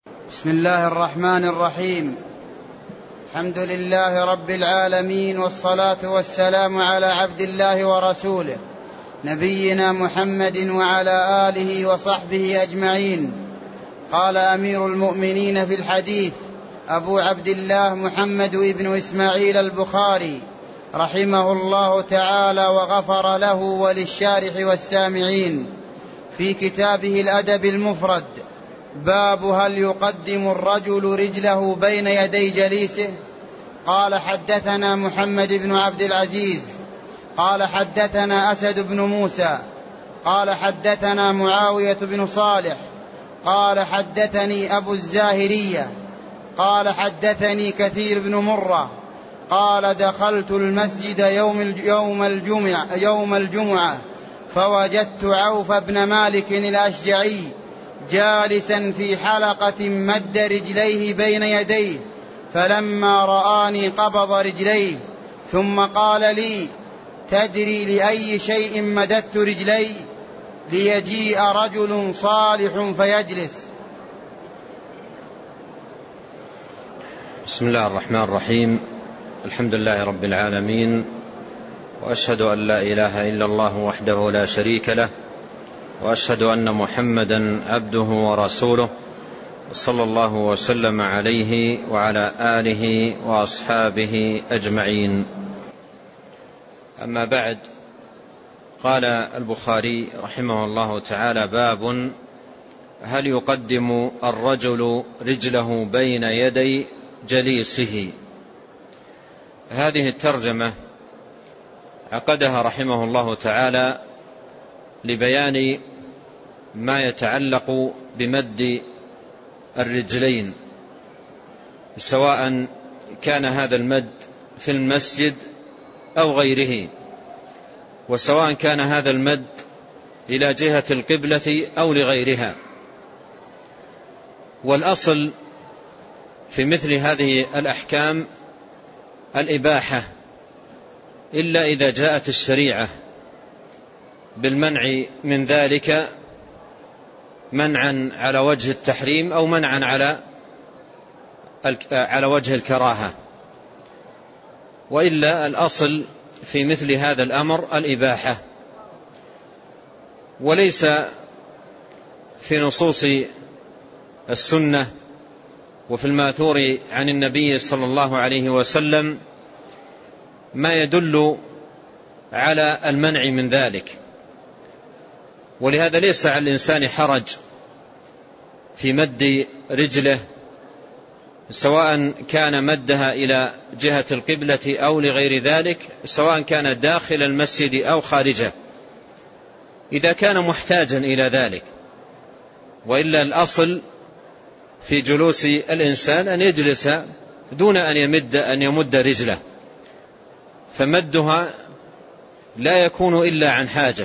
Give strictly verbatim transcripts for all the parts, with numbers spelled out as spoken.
بسم الله الرحمن الرحيم. الحمد لله رب العالمين، والصلاة والسلام على عبد الله ورسوله نبينا محمد وعلى آله وصحبه أجمعين. قال أمير المؤمنين في الحديث أبو عبد الله محمد بن إسماعيل البخاري رحمه الله تعالى وغفر له وللشارح والسامعين في كتابه الأدب المفرد: باب هل يقدم الرجل رجله بين يدي جليسه؟ قال: حدثنا محمد بن عبد العزيز قال حدثنا أسد بن موسى قال حدثنا معاوية بن صالح قال حدثني أبو الزاهرية قال حدثني كثير بن مرة قال: دخلت المسجد يوم يوم الجمعة, يوم الجمعة فوجدت عوف بن مالك الأشجعي جالسا في حلقة مد رجليه بين يديه، فلما رآني قبض رجليه ثم قال لي: تدري لأي شيء مددت رجلي؟ ليجيء رجل صالح فيجلس. بسم الله الرحمن الرحيم. الحمد لله رب العالمين، وأشهد أن لا إله إلا الله وحده لا شريك له، وأشهد أن محمدا عبده ورسوله، صلى الله وسلم عليه وعلى آله وأصحابه أجمعين. أما بعد، قال البخاري رحمه الله تعالى: باب هل يقدم الرجل رجله بين يدي جليسه. هذه الترجمة عقدها رحمه الله تعالى لبيان ما يتعلق بمد الرجلين، سواء كان هذا المد في المسجد أو غيره، وسواء كان هذا المد إلى جهة القبلة أو لغيرها. والأصل في مثل هذه الأحكام الإباحة، إلا إذا جاءت الشريعة بالمنع من ذلك منعا على وجه التحريم أو منعا على على وجه الكراهة، وإلا الأصل في مثل هذا الأمر الإباحة. وليس في نصوص السنة وفي الماثور عن النبي صلى الله عليه وسلم ما يدل على المنع من ذلك، ولهذا ليس على الإنسان حرج في مد رجله، سواء كان مدها إلى جهة القبلة أو لغير ذلك، سواء كان داخل المسجد أو خارجه، إذا كان محتاجا إلى ذلك. وإلا الأصل في جلوس الإنسان أن يجلس دون أن يمد, أن يمد رجله، فمدها لا يكون إلا عن حاجة،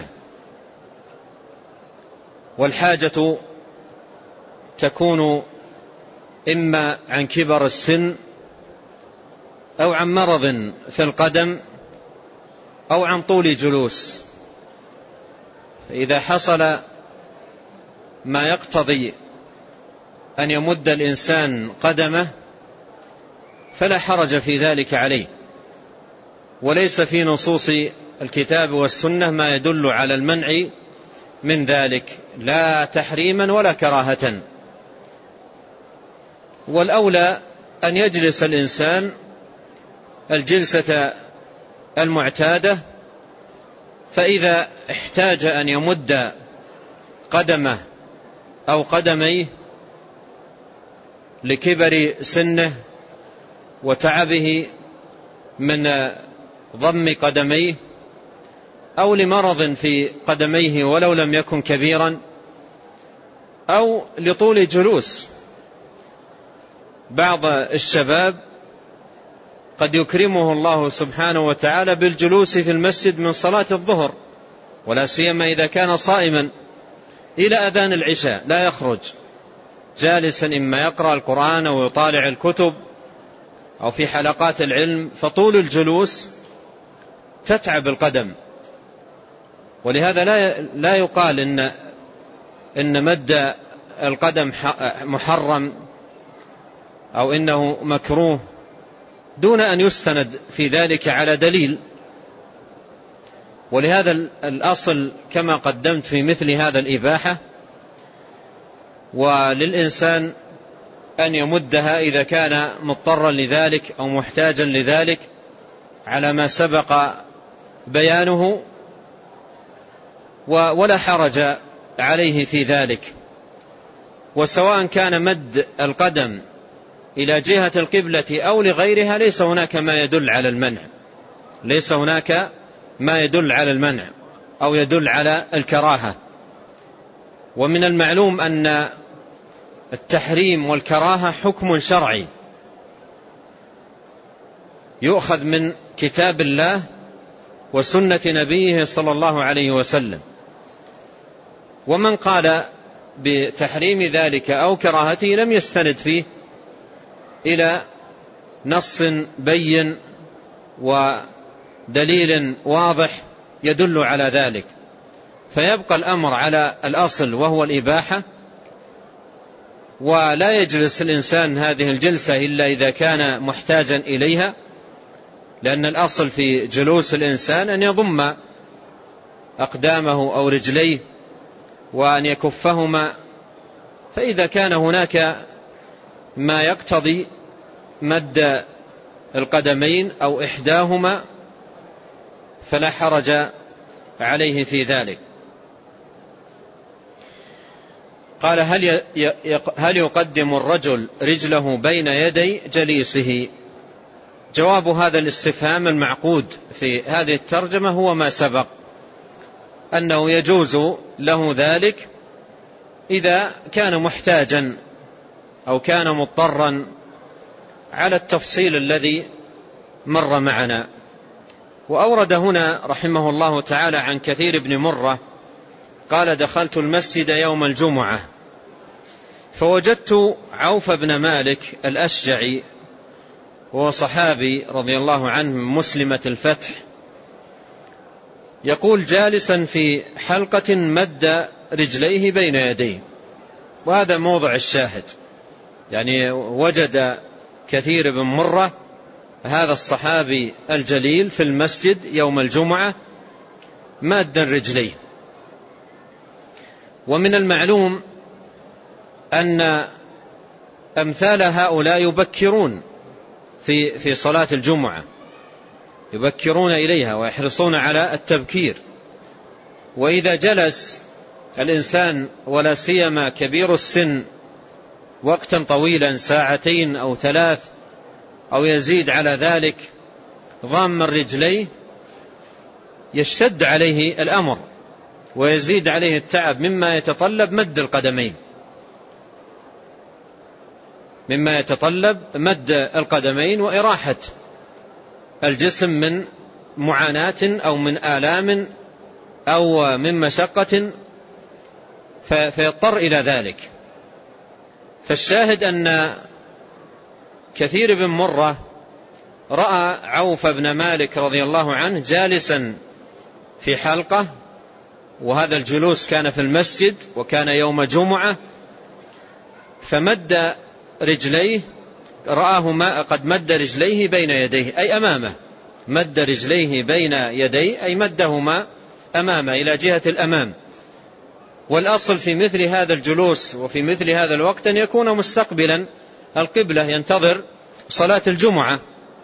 والحاجة تكون إما عن كبر السن أو عن مرض في القدم أو عن طول جلوس. فإذا حصل ما يقتضي أن يمد الإنسان قدمه فلا حرج في ذلك عليه، وليس في نصوص الكتاب والسنة ما يدل على المنع من ذلك، لا تحريما ولا كراهة. والأولى أن يجلس الإنسان الجلسة المعتادة، فإذا احتاج أن يمد قدمه أو قدميه لكبر سنه وتعبه من ضم قدميه أو لمرض في قدميه ولو لم يكن كبيرا أو لطول جلوس. بعض الشباب قد يكرمه الله سبحانه وتعالى بالجلوس في المسجد من صلاة الظهر، ولا سيما إذا كان صائما، إلى أذان العشاء لا يخرج، جالسا إما يقرأ القرآن أو يطالع الكتب أو في حلقات العلم، فطول الجلوس تتعب القدم. ولهذا لا لا يقال إن إن مد القدم محرم أو إنه مكروه دون أن يستند في ذلك على دليل. ولهذا الأصل كما قدمت في مثل هذا الإباحة، وللإنسان أن يمدها إذا كان مضطرا لذلك أو محتاجا لذلك على ما سبق بيانه، ولا حرج عليه في ذلك. وسواء كان مد القدم إلى جهة القبلة أو لغيرها ليس هناك ما يدل على المنع، ليس هناك ما يدل على المنع أو يدل على الكراهة. ومن المعلوم أن التحريم والكراهة حكم شرعي يؤخذ من كتاب الله وسنة نبيه صلى الله عليه وسلم. ومن قال بتحريم ذلك أو كراهته لم يستند فيه إلى نص بين ودليل واضح يدل على ذلك، فيبقى الأمر على الأصل وهو الإباحة. ولا يجلس الإنسان هذه الجلسة إلا إذا كان محتاجا إليها، لأن الأصل في جلوس الإنسان أن يضم أقدامه أو رجليه وأن يكفهما، فإذا كان هناك ما يقتضي مد القدمين أو إحداهما فلا حرج عليه في ذلك. قال هل هل يقدم الرجل رجله بين يدي جليسه؟ جواب هذا الاستفهام المعقود في هذه الترجمة هو ما سبق، أنه يجوز له ذلك إذا كان محتاجا أو كان مضطرا على التفصيل الذي مر معنا. وأورد هنا رحمه الله تعالى عن كثير بن مرة قال دخلت المسجد يوم الجمعة فوجدت عوف بن مالك الأشجعي وهو صحابي رضي الله عنه من مسلمة الفتح يقول جالسا في حلقة مد رجليه بين يديه. وهذا موضع الشاهد، يعني وجد كثير بن مرة هذا الصحابي الجليل في المسجد يوم الجمعة مادا رجليه. ومن المعلوم أن أمثال هؤلاء يبكرون في في صلاة الجمعة، يبكرون إليها ويحرصون على التبكير. وإذا جلس الإنسان ولا سيما كبير السن وقتا طويلا ساعتين أو ثلاث أو يزيد على ذلك ضام رجليه يشتد عليه الأمر ويزيد عليه التعب مما يتطلب مد القدمين مما يتطلب مد القدمين وإراحة الجسم من معاناة أو من آلام أو من مشقة فيضطر إلى ذلك. فالشاهد أن كثير بن مرة رأى عوف بن مالك رضي الله عنه جالسا في حلقة، وهذا الجلوس كان في المسجد وكان يوم جمعة، فمد رجليه، رآه ما قد مد رجليه بين يديه أي أمامه، مد رجليه بين يديه أي مدهما أمامه إلى جهة الأمام. والأصل في مثل هذا الجلوس وفي مثل هذا الوقت أن يكون مستقبلا القبلة ينتظر صلاة الجمعة.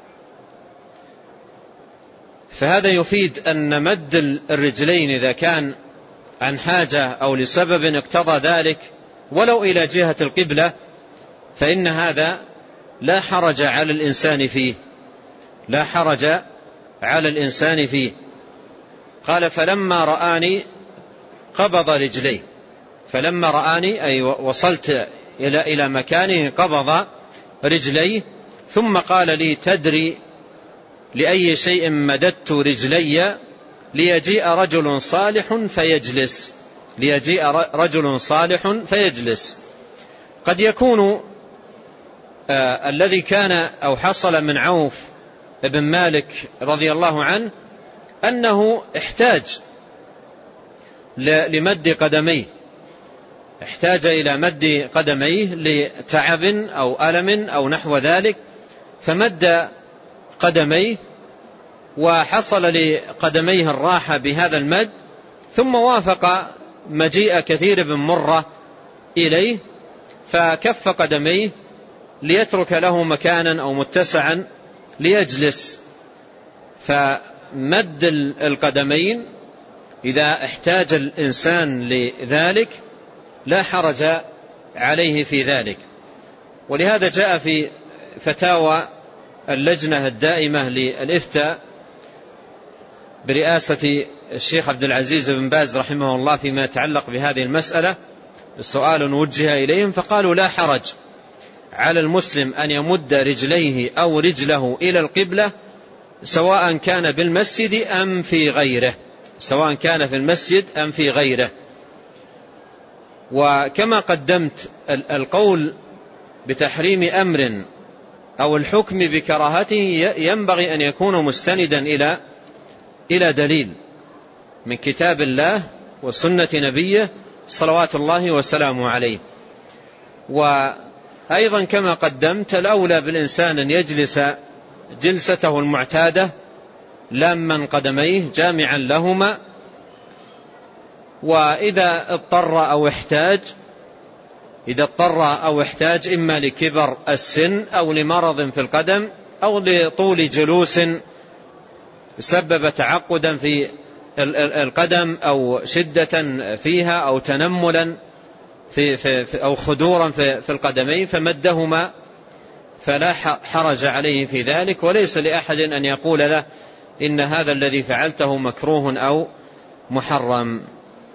فهذا يفيد أن مد الرجلين إذا كان عن حاجة أو لسبب اقتضى ذلك ولو إلى جهة القبلة فإن هذا لا حرج على الإنسان فيه، لا حرج على الإنسان فيه. قال فلما رآني قبض رجليه، فلما رآني أي وصلت إلى إلى مكانه قبض رجليه، ثم قال لي تدري لأي شيء مددت رجلي؟ ليجيء رجل صالح فيجلس، ليجيء رجل صالح فيجلس. قد يكون آه الذي كان أو حصل من عوف بن مالك رضي الله عنه أنه احتاج لمد قدميه، احتاج إلى مد قدميه لتعب أو ألم أو نحو ذلك، فمد قدميه وحصل لقدميه الراحة بهذا المد، ثم وافق مجيء كثير بن مرة إليه فكف قدميه ليترك له مكانا أو متسعا ليجلس. فمد القدمين إذا احتاج الإنسان لذلك لا حرج عليه في ذلك. ولهذا جاء في فتاوى اللجنة الدائمة للإفتاء برئاسة الشيخ عبد العزيز بن باز رحمه الله فيما يتعلق بهذه المسألة سؤال وجه إليهم، فقالوا لا حرج على المسلم أن يمد رجليه أو رجله إلى القبلة سواء كان بالمسجد أم في غيره، سواء كان في المسجد أم في غيره. وكما قدمت القول بتحريم أمر أو الحكم بكراهته ينبغي أن يكون مستندا إلى إلى دليل من كتاب الله وسنة نبيه صلوات الله وسلامه عليه. وأيضا كما قدمت الأولى بالإنسان أن يجلس جلسته المعتادة لاما قدميه جامعا لهما، وإذا اضطر أو احتاج إذا اضطر أو احتاج إما لكبر السن أو لمرض في القدم أو لطول جلوس سبب تعقدا في القدم أو شدة فيها أو تنملا في في أو خدورا في القدمين فمدهما فلا حرج عليه في ذلك، وليس لأحد أن يقول له إن هذا الذي فعلته مكروه أو محرم.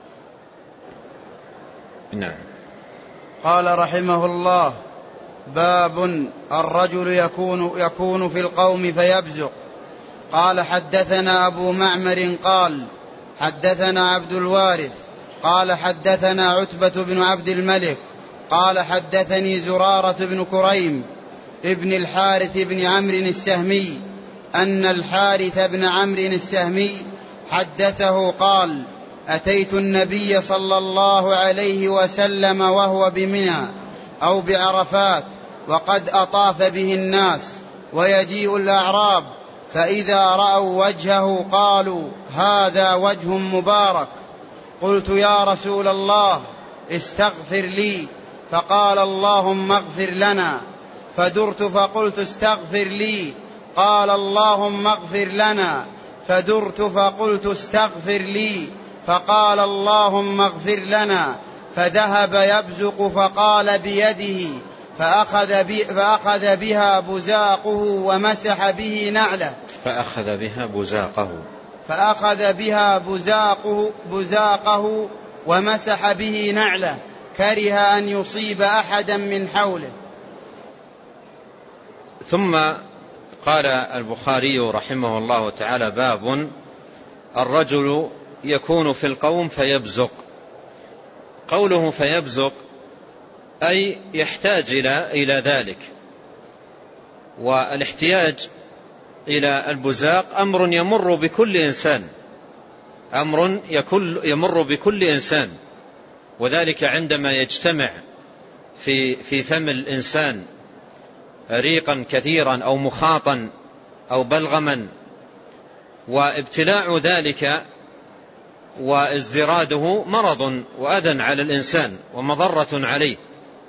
نعم. قال رحمه الله: باب الرجل يكون, يكون في القوم فيبزق. قال حدثنا أبو معمر قال حدثنا عبد الوارث قال حدثنا عتبة بن عبد الملك قال حدثني زرارة بن كريم ابن الحارث بن عمرو السهمي أن الحارث بن عمرو السهمي حدثه قال: أتيت النبي صلى الله عليه وسلم وهو بمنى أو بعرفات وقد أطاف به الناس، ويجيء الأعراب فإذا رأوا وجهه قالوا: هذا وجه مبارك. قلت: يا رسول الله استغفر لي، فقال: اللهم اغفر لنا. فدرت فقلت: استغفر لي، قال: اللهم اغفر لنا. فدرت فقلت: استغفر لي، فقال: اللهم اغفر لنا. فذهب يبزق فقال بيده فأخذ, بي فأخذ بها بزاقه ومسح به نعله فأخذ بها بزاقه فأخذ بها بزاقه, بزاقه ومسح به نعله، كره أن يصيب أحدا من حوله. ثم قال البخاري رحمه الله تعالى: باب الرجل يكون في القوم فيبزق. قوله فيبزق أي يحتاج إلى إلى ذلك، والاحتياج إلى البزاق أمر يمر بكل إنسان أمر يمر بكل إنسان وذلك عندما يجتمع في في فم الإنسان ريقا كثيرا أو مخاطا أو بلغما، وابتلاع ذلك وازدراده مرض وأذى على الإنسان ومضرة عليه،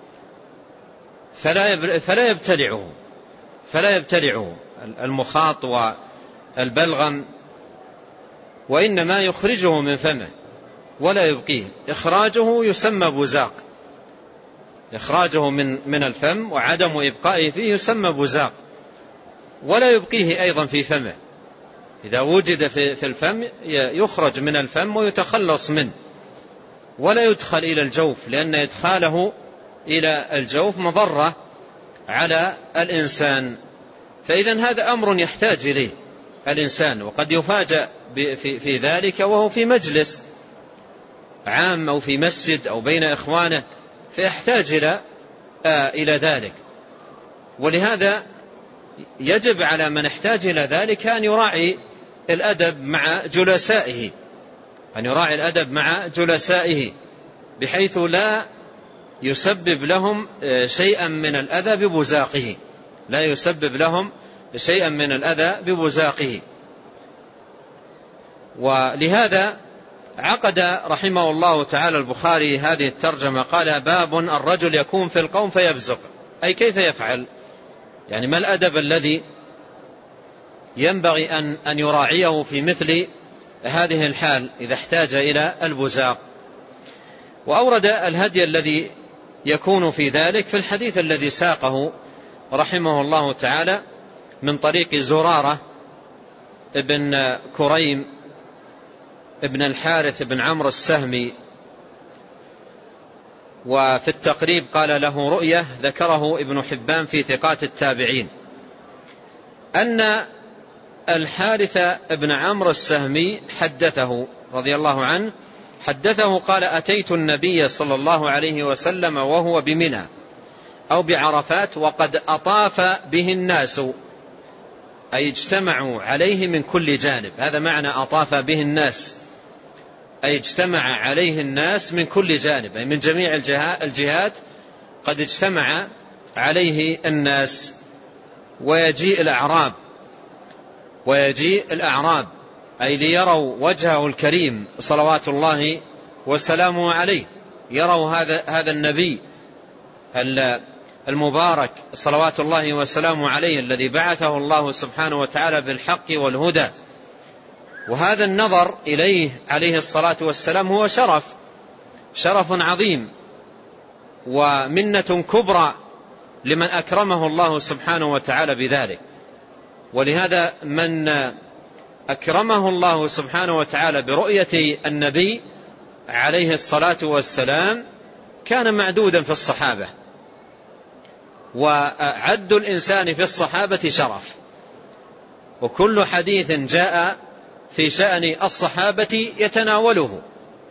فلا فلا يبتلعه فلا يبتلعه المخاط والبلغم، وإنما يخرجه من فمه ولا يبقيه. إخراجه يسمى بزاق، إخراجه من من الفم وعدم إبقائه فيه يسمى بزاق، ولا يبقيه أيضا في فمه. إذا وجد في في الفم يخرج من الفم ويتخلص منه، ولا يدخل إلى الجوف، لأن إدخاله إلى الجوف مضرة على الإنسان. فإذن هذا أمر يحتاج إليه الإنسان، وقد يفاجأ في, في ذلك وهو في مجلس عام أو في مسجد أو بين إخوانه، فيحتاج إلى آه إلى ذلك. ولهذا يجب على من احتاج إلى ذلك أن يراعي الأدب مع جلسائه أن يراعي الأدب مع جلسائه بحيث لا يسبب لهم شيئا من الأذى ببزاقه، لا يسبب لهم شيئا من الأذى ببزاقه. ولهذا عقد رحمه الله تعالى البخاري هذه الترجمة، قال: باب الرجل يكون في القوم فيبزق، أي كيف يفعل، يعني ما الأدب الذي ينبغي أن أن يراعيه في مثل هذه الحال إذا احتاج إلى البزاق. وأورد الهدي الذي يكون في ذلك في الحديث الذي ساقه رحمه الله تعالى من طريق زرارة ابن كريم ابن الحارث بن عمرو السهمي. وفي التقريب قال له رؤية ذكره ابن حبان في ثقات التابعين أن الحارث بن عمرو السهمي حدثه رضي الله عنه، حدثه قال: أتيت النبي صلى الله عليه وسلم وهو بمنى أو بعرفات وقد أطاف به الناس، أي اجتمعوا عليه من كل جانب. هذا معنى أطاف به الناس، أي اجتمع عليه الناس من كل جانب، أي من جميع الجهات قد اجتمع عليه الناس. ويجيء الأعراب ويجيء الأعراب أي ليروا وجهه الكريم صلوات الله وسلامه عليه، يروا هذا هذا النبي المبارك صلوات الله وسلامه عليه الذي بعثه الله سبحانه وتعالى بالحق والهدى. وهذا النظر إليه عليه الصلاة والسلام هو شرف شرف عظيم ومنة كبرى لمن أكرمه الله سبحانه وتعالى بذلك. ولهذا من أكرمه الله سبحانه وتعالى برؤية النبي عليه الصلاة والسلام كان معدودا في الصحابة، وعد الإنسان في الصحابة شرف، وكل حديث جاء في شأن الصحابة يتناوله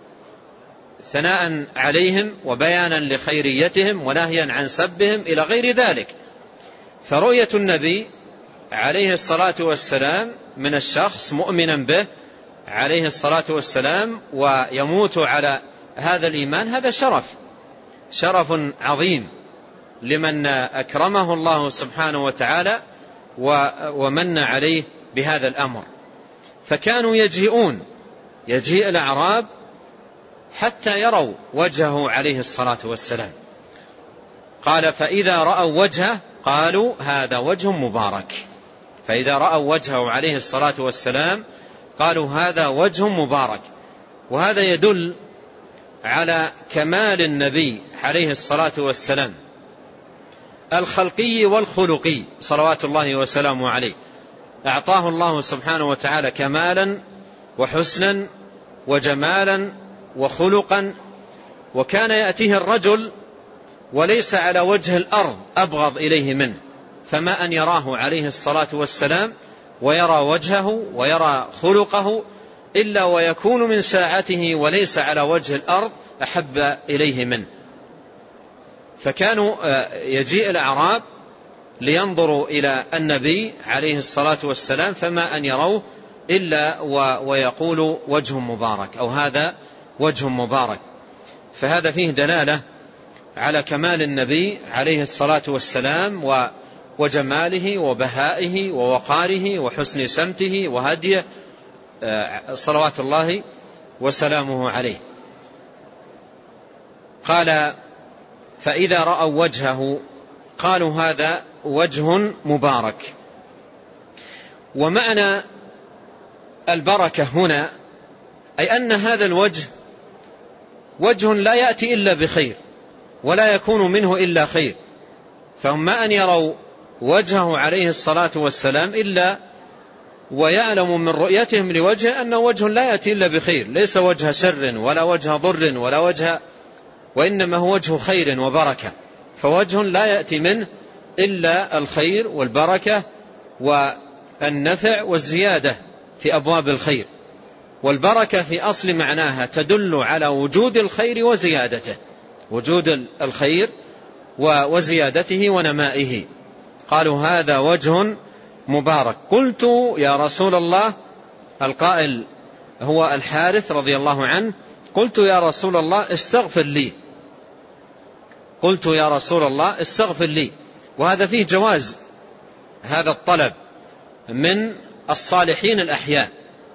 ثناء عليهم وبيانا لخيريتهم ونهيا عن سبهم إلى غير ذلك. فرؤية النبي عليه الصلاة والسلام من الشخص مؤمنا به عليه الصلاة والسلام ويموت على هذا الإيمان، هذا شرف شرف عظيم لمن أكرمه الله سبحانه وتعالى ومن عليه بهذا الأمر. فكانوا يجيئون يجيء الأعراب حتى يروا وجهه عليه الصلاة والسلام. قال: فإذا رأوا وجهه قالوا هذا وجه مبارك. فإذا رأوا وجهه عليه الصلاة والسلام قالوا هذا وجه مبارك. وهذا يدل على كمال النبي عليه الصلاة والسلام الخلقي والخلقي صلوات الله وسلامه عليه. أعطاه الله سبحانه وتعالى كمالا وحسنا وجمالا وخلقا، وكان يأتيه الرجل وليس على وجه الأرض أبغض إليه منه، فما أن يراه عليه الصلاة والسلام ويرى وجهه ويرى خلقه إلا ويكون من ساعته وليس على وجه الأرض أحب إليه منه. فكانوا يجيء الأعراب لينظروا إلى النبي عليه الصلاة والسلام فما أن يروه إلا ويقولوا وجه مبارك أو هذا وجه مبارك. فهذا فيه دلالة على كمال النبي عليه الصلاة والسلام وجماله وبهائه ووقاره وحسن سمته وهديه صلوات الله وسلامه عليه. قال: فإذا رأوا وجهه قالوا هذا وجه مبارك. ومعنى البركة هنا أي أن هذا الوجه وجه لا يأتي إلا بخير ولا يكون منه إلا خير. فهم ما أن يروا وجهه عليه الصلاة والسلام إلا ويعلم من رؤيتهم لوجهه أنه وجه لا يأتي إلا بخير، ليس وجه شر ولا وجه ضر ولا وجه، وإنما هو وجه خير وبركة. فوجه لا يأتي منه إلا الخير والبركة والنفع والزيادة في أبواب الخير. والبركة في أصل معناها تدل على وجود الخير وزيادته، وجود الخير وزيادته ونمائه. قالوا هذا وجه مبارك. قلت يا رسول الله، القائل هو الحارث رضي الله عنه، قلت يا رسول الله استغفر لي. قلت يا رسول الله استغفر لي. وهذا فيه جواز هذا الطلب من الصالحين الأحياء،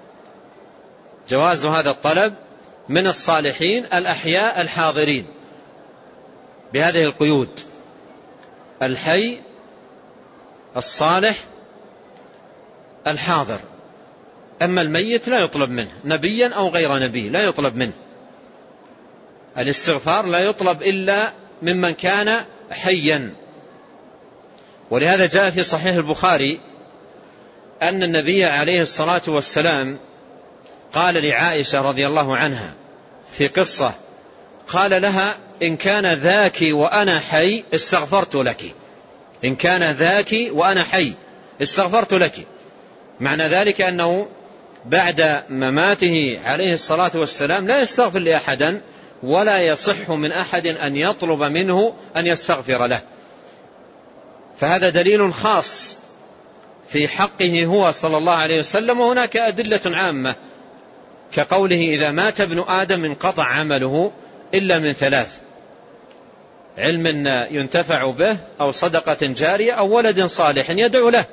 جواز هذا الطلب من الصالحين الأحياء الحاضرين بهذه القيود: الحي الصالح الحاضر. أما الميت لا يطلب منه، نبيا أو غير نبي لا يطلب منه. الاستغفار لا يطلب إلا ممن كان حيا. ولهذا جاء في صحيح البخاري أن النبي عليه الصلاة والسلام قال لعائشة رضي الله عنها في قصة، قال لها: إن كان ذاك وأنا حي استغفرت لك، إن كان ذاك وأنا حي استغفرت لك. معنى ذلك أنه بعد مماته عليه الصلاة والسلام لا يستغفر لأحدا، ولا يصح من أحد أن يطلب منه أن يستغفر له. فهذا دليل خاص في حقه هو صلى الله عليه وسلم. وهناك أدلة عامة كقوله: إذا مات ابن آدم انقطع عمله إلا من ثلاث: علم ينتفع به، أو صدقة جارية، أو ولد صالح يدعو له.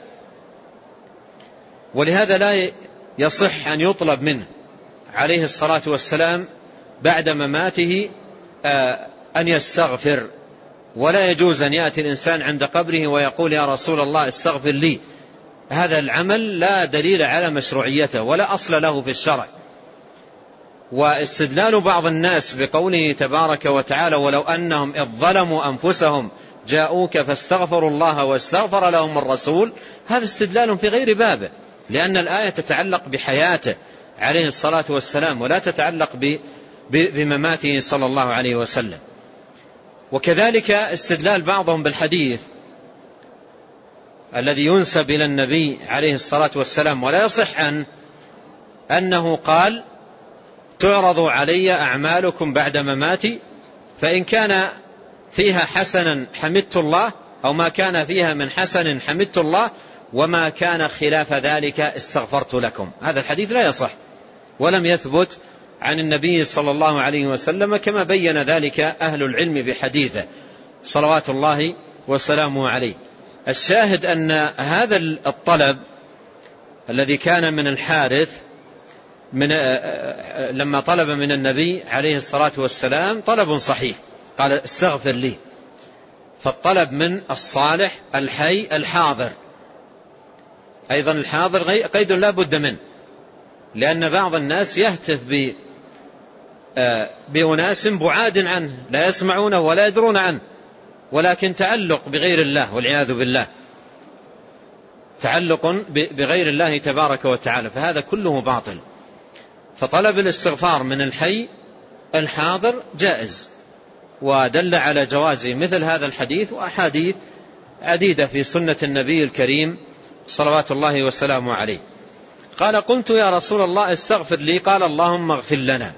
ولهذا لا يصح أن يطلب منه عليه الصلاة والسلام بعد مماته أن يستغفر، ولا يجوز أن يأتي الإنسان عند قبره ويقول: يا رسول الله استغفر لي. هذا العمل لا دليل على مشروعيته ولا أصل له في الشرع. واستدلال بعض الناس بقوله تبارك وتعالى: ولو أنهم إذ ظلموا أنفسهم جاءوك فاستغفروا الله واستغفر لهم الرسول، هذا استدلال في غير بابه، لأن الآية تتعلق بحياته عليه الصلاة والسلام ولا تتعلق بمماته صلى الله عليه وسلم. وكذلك استدلال بعضهم بالحديث الذي ينسب إلى النبي عليه الصلاة والسلام ولا يصح عنه أنه قال: تعرض علي أعمالكم بعد مماتي، فإن كان فيها حسنا حمدت الله، أو ما كان فيها من حسن حمدت الله، وما كان خلاف ذلك استغفرت لكم. هذا الحديث لا يصح ولم يثبت عن النبي صلى الله عليه وسلم، كما بين ذلك أهل العلم بحديثه صلوات الله وسلامه عليه. الشاهد أن هذا الطلب الذي كان من الحارث من لما طلب من النبي عليه الصلاة والسلام طلب صحيح، قال: استغفر لي. فالطلب من الصالح الحي الحاضر. أيضا الحاضر قيد لا بد منه، لأن بعض الناس يهتف بأناس بعاد عنه لا يسمعونه ولا يدرون عنه، ولكن تعلق بغير الله والعياذ بالله، تعلق بغير الله تبارك وتعالى، فهذا كله باطل. فطلب الاستغفار من الحي الحاضر جائز، ودل على جوازه مثل هذا الحديث وأحاديث عديدة في سنة النبي الكريم صلوات الله وسلامه عليه. قال: قلت يا رسول الله استغفر لي، قال: اللهم اغفر لنا.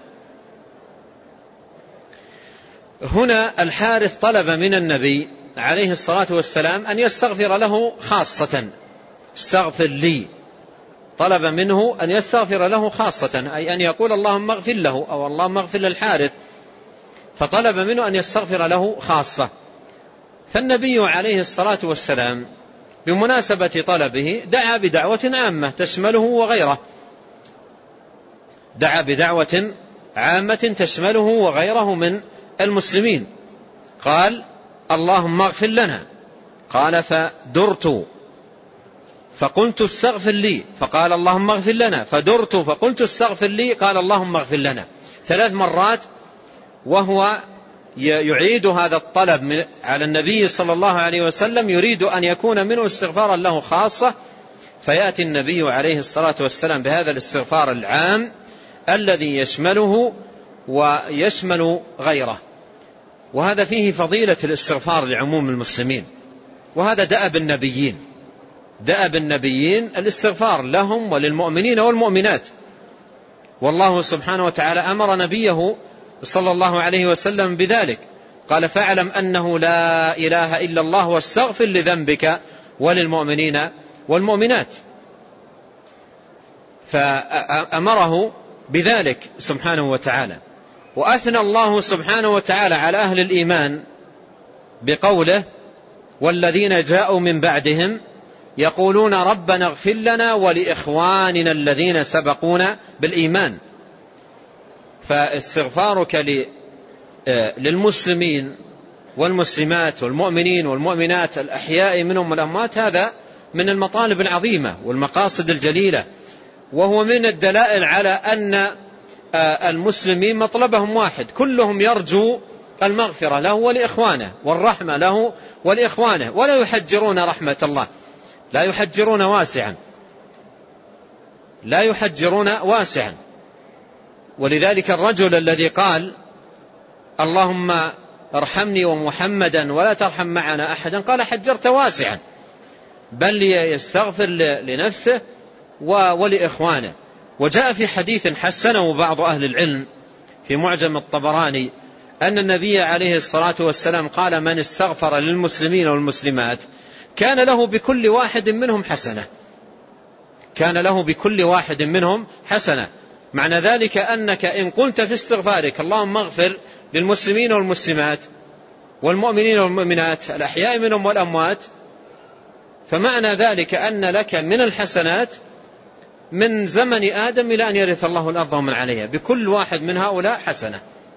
هنا الحارث طلب من النبي عليه الصلاة والسلام أن يستغفر له خاصة، استغفر لي، طلب منه أن يستغفر له خاصة، أي أن يقول اللهم اغفر له أو اللهم اغفر للحارث، فطلب منه أن يستغفر له خاصة. فالنبي عليه الصلاة والسلام بمناسبة طلبه دعا بدعوة عامة تشمله وغيره، دعا بدعوة عامة تشمله وغيره من المسلمين. قال: اللهم اغفر لنا. قال: فدرت فقلت استغفر لي، فقال: اللهم اغفر لنا. فدرت فقلت استغفر لي، قال: اللهم اغفر لنا. ثلاث مرات، وهو يعيد هذا الطلب على النبي صلى الله عليه وسلم، يريد أن يكون منه استغفارا له خاصة، فيأتي النبي عليه الصلاة والسلام بهذا الاستغفار العام الذي يشمله ويشمل غيره. وهذا فيه فضيلة الاستغفار لعموم المسلمين، وهذا دأب النبيين، دأب النبيين الاستغفار لهم وللمؤمنين والمؤمنات. والله سبحانه وتعالى أمر نبيه صلى الله عليه وسلم بذلك، قال: فاعلم أنه لا إله إلا الله واستغفر لذنبك وللمؤمنين والمؤمنات. فأمره بذلك سبحانه وتعالى. وأثنى الله سبحانه وتعالى على أهل الإيمان بقوله والذين جاءوا من بعدهم يقولون ربنا اغفر لنا ولإخواننا الذين سبقونا بالإيمان. فاستغفارك للمسلمين والمسلمات والمؤمنين والمؤمنات الأحياء منهم والأموات هذا من المطالب العظيمة والمقاصد الجليلة، وهو من الدلائل على أن المسلمين مطلبهم واحد، كلهم يرجو المغفرة له ولإخوانه والرحمة له ولإخوانه، ولا يحجرون رحمة الله، لا يحجرون واسعا، لا يحجرون واسعا. ولذلك الرجل الذي قال اللهم ارحمني ومحمدا ولا ترحم معنا أحدا قال حجرت واسعا، بل يستغفر لنفسه ولإخوانه. وجاء في حديث حسنه بعض أهل العلم في معجم الطبراني أن النبي عليه الصلاة والسلام قال من استغفر للمسلمين والمسلمات كان له بكل واحد منهم حسنة، كان له بكل واحد منهم حسنة. معنى ذلك أنك إن قلت في استغفارك اللهم اغفر للمسلمين والمسلمات والمؤمنين والمؤمنات الأحياء منهم والأموات، فمعنى ذلك أن لك من الحسنات من زمن آدم إلى أن يرث الله الأرض ومن عليها، بكل واحد من هؤلاء حسنة،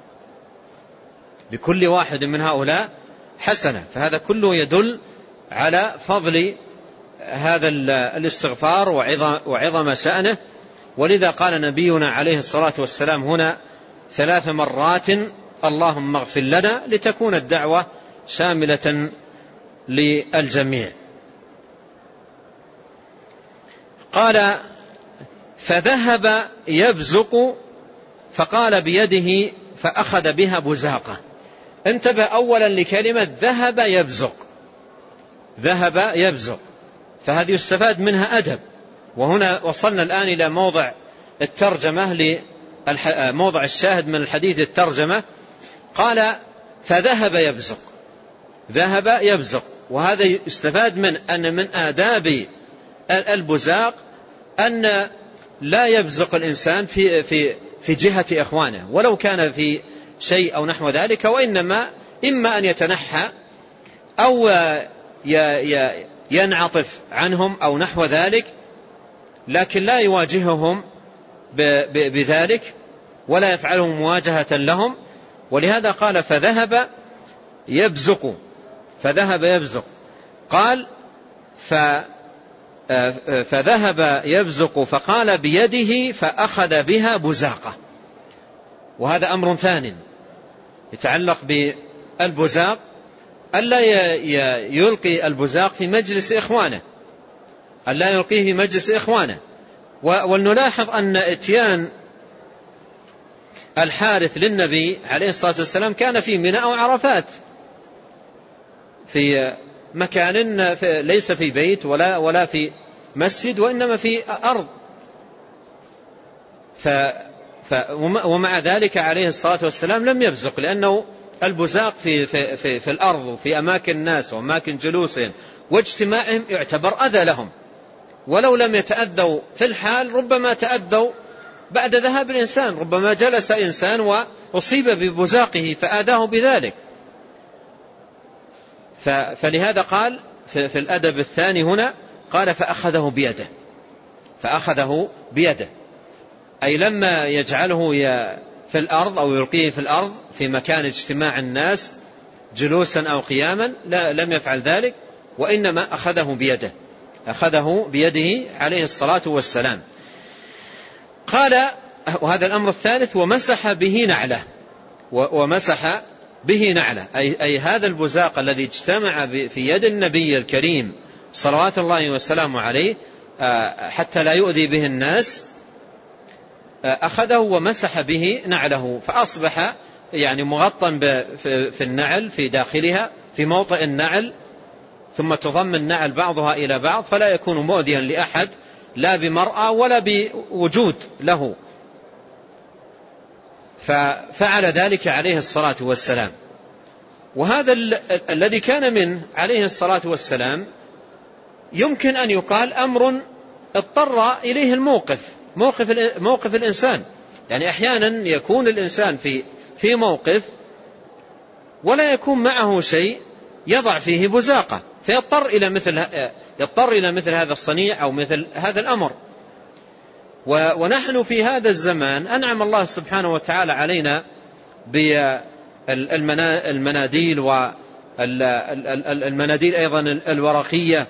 بكل واحد من هؤلاء حسنة. فهذا كله يدل على فضل هذا الاستغفار وعظم شأنه. ولذا قال نبينا عليه الصلاة والسلام هنا ثلاث مرات اللهم اغفر لنا، لتكون الدعوة شاملة للجميع. قال فذهب يبزق فقال بيده فأخذ بها بزاقة. انتبه أولا لكلمة ذهب يبزق، ذهب يبزق، فهذه يستفاد منها أدب. وهنا وصلنا الآن إلى موضع الترجمة، موضع الشاهد من الحديث الترجمة. قال فذهب يبزق، ذهب يبزق، وهذا يستفاد من أن من آداب البزاق أن لا يبزق الإنسان في في في جهة إخوانه ولو كان في شيء أو نحو ذلك، وإنما إما أن يتنحى أو ينعطف عنهم أو نحو ذلك، لكن لا يواجههم بذلك ولا يفعلهم مواجهة لهم. ولهذا قال فذهب يبزق، فذهب يبزق. قال فذهب يبزق فقال بيده فأخذ بها بزاقة. وهذا أمر ثاني يتعلق بالبزاق، ألا يلقي البزاق في مجلس إخوانه، ألا يلقيه في مجلس إخوانه. ولنلاحظ أن إتيان الحارث للنبي عليه الصلاة والسلام كان في منى أو عرفات، في مكان ليس في بيت ولا ولا في مسجد، وإنما في أرض. ف ف ومع ذلك عليه الصلاة والسلام لم يبزق، لأنه البزاق في, في, في, في الأرض وفي أماكن الناس وأماكن جلوسهم واجتماعهم يعتبر أذى لهم، ولو لم يتأذوا في الحال ربما تأذوا بعد ذهاب الإنسان، ربما جلس إنسان وأصيب ببزاقه فآذاه بذلك. فلهذا قال في, في الأدب الثاني هنا قال فأخذه بيده، فأخذه بيده، أي لما يجعله في الأرض أو يلقيه في الأرض في مكان اجتماع الناس جلوسا أو قياما، لا لم يفعل ذلك، وإنما أخذه بيده، أخذه بيده عليه الصلاة والسلام. قال وهذا الأمر الثالث ومسح به نعله، ومسح به نعله، أي, أي هذا البزاق الذي اجتمع في يد النبي الكريم صلوات الله وسلامه عليه حتى لا يؤذي به الناس، أخذه ومسح به نعله، فأصبح يعني مغطى في النعل في داخلها في موطئ النعل، ثم تضم النعل بعضها إلى بعض فلا يكون مؤذيا لأحد لا بمرأة ولا بوجود له. ففعل ذلك عليه الصلاة والسلام. وهذا ال الذي كان منه عليه الصلاة والسلام يمكن أن يقال أمر اضطر إليه الموقف، موقف, موقف الإنسان. يعني أحيانا يكون الإنسان في, في موقف ولا يكون معه شيء يضع فيه بزاقة، فيضطر إلى مثل يضطر إلى مثل هذا الصنيع أو مثل هذا الأمر. ونحن في هذا الزمان أنعم الله سبحانه وتعالى علينا بالمناديل والمناديل أيضا الورقية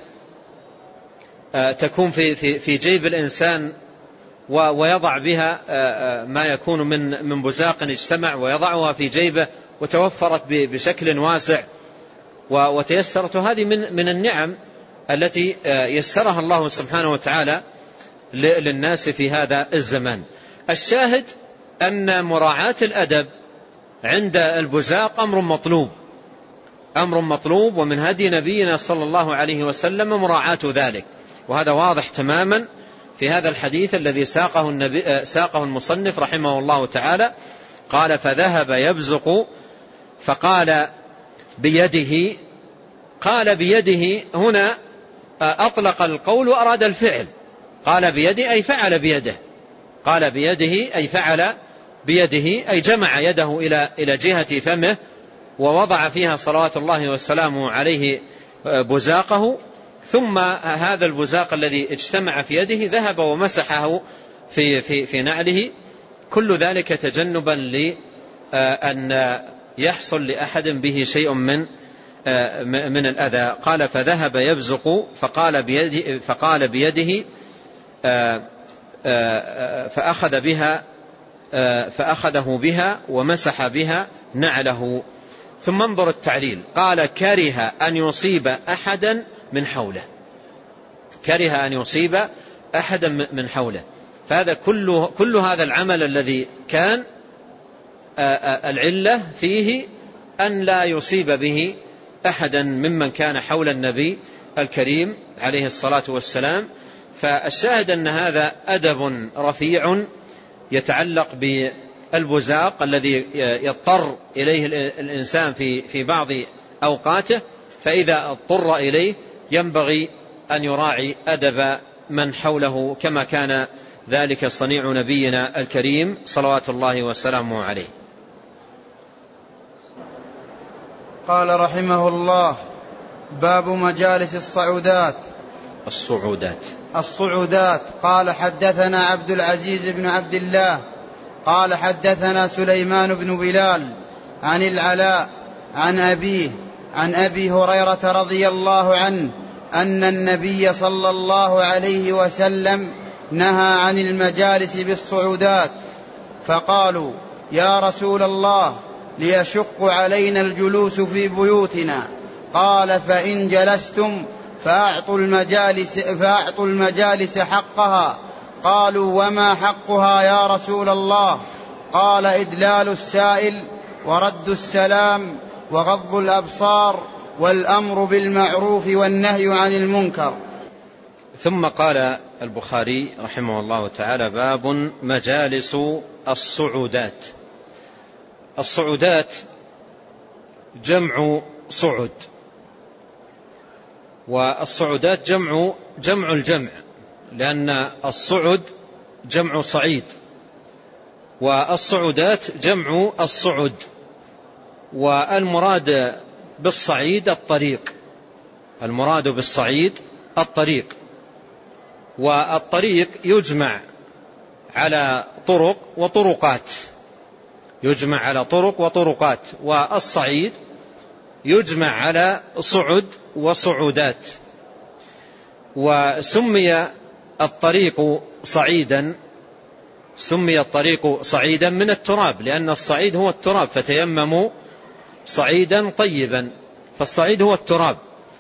تكون في في جيب الإنسان ويضع بها ما يكون من من بزاق اجتمع ويضعها في جيبه وتوفرت بشكل واسع وتيسرت. هذه من من النعم التي يسرها الله سبحانه وتعالى للناس في هذا الزمان. الشاهد أن مراعاة الأدب عند البزاق أمر مطلوب أمر مطلوب ومن هدي نبينا صلى الله عليه وسلم مراعاة ذلك، وهذا واضح تماما في هذا الحديث الذي ساقه, النبي ساقه المصنف رحمه الله تعالى. قال فذهب يبزق فقال بيده. قال بيده هنا أطلق القول وأراد الفعل. قال بيده أي فعل بيده قال بيده أي فعل بيده أي جمع يده إلى إلى جهة فمه ووضع فيها صلوات الله والسلام عليه بزاقه، ثم هذا البزاق الذي اجتمع في يده ذهب ومسحه في في في نعله، كل ذلك تجنبا لأن يحصل لأحد به شيء من من الأذى. قال فذهب يبزق فقال بيده فقال بيده فأخذ بها فأخذه بها ومسح بها نعله. ثم انظر التعليل، قال كره أن يصيب أحدا من حوله كره أن يصيب أحدا من حوله فهذا كل كل هذا العمل الذي كان العلة فيه أن لا يصيب به أحدا ممن كان حول النبي الكريم عليه الصلاة والسلام. فالشاهد أن هذا أدب رفيع يتعلق بالبزاق الذي يضطر إليه الإنسان في في بعض أوقاته، فإذا اضطر إليه ينبغي أن يراعي أدب من حوله كما كان ذلك صنيع نبينا الكريم صلوات الله وسلامه عليه. قال رحمه الله باب مجالس الصعودات الصعودات الصعودات قال حدثنا عبد العزيز بن عبد الله قال حدثنا سليمان بن بلال عن العلاء عن أبيه عن أبي هريرة رضي الله عنه أن النبي صلى الله عليه وسلم نهى عن المجالس بالصعودات، فقالوا يا رسول الله ليشق علينا الجلوس في بيوتنا، قال فإن جلستم فأعطوا المجالس, فأعطوا المجالس حقها. قالوا وما حقها يا رسول الله؟ قال إدلال السائل ورد السلام وغض الأبصار والأمر بالمعروف والنهي عن المنكر. ثم قال البخاري رحمه الله تعالى باب مجالس الصعودات. الصعودات جمع صعد، والصعودات جمع جمع الجمع، لأن الصعد جمع صعيد والصعودات جمع الصعد، والمراد بالصعيد الطريق المراد بالصعيد الطريق والطريق يجمع على طرق وطرقات يجمع على طرق وطرقات والصعيد يجمع على صعد وصعودات. وسمي الطريق صعيدا سمي الطريق صعيدا من التراب، لأن الصعيد هو التراب، فتيمموا صعيدا طيبا، فالصعيد هو التراب،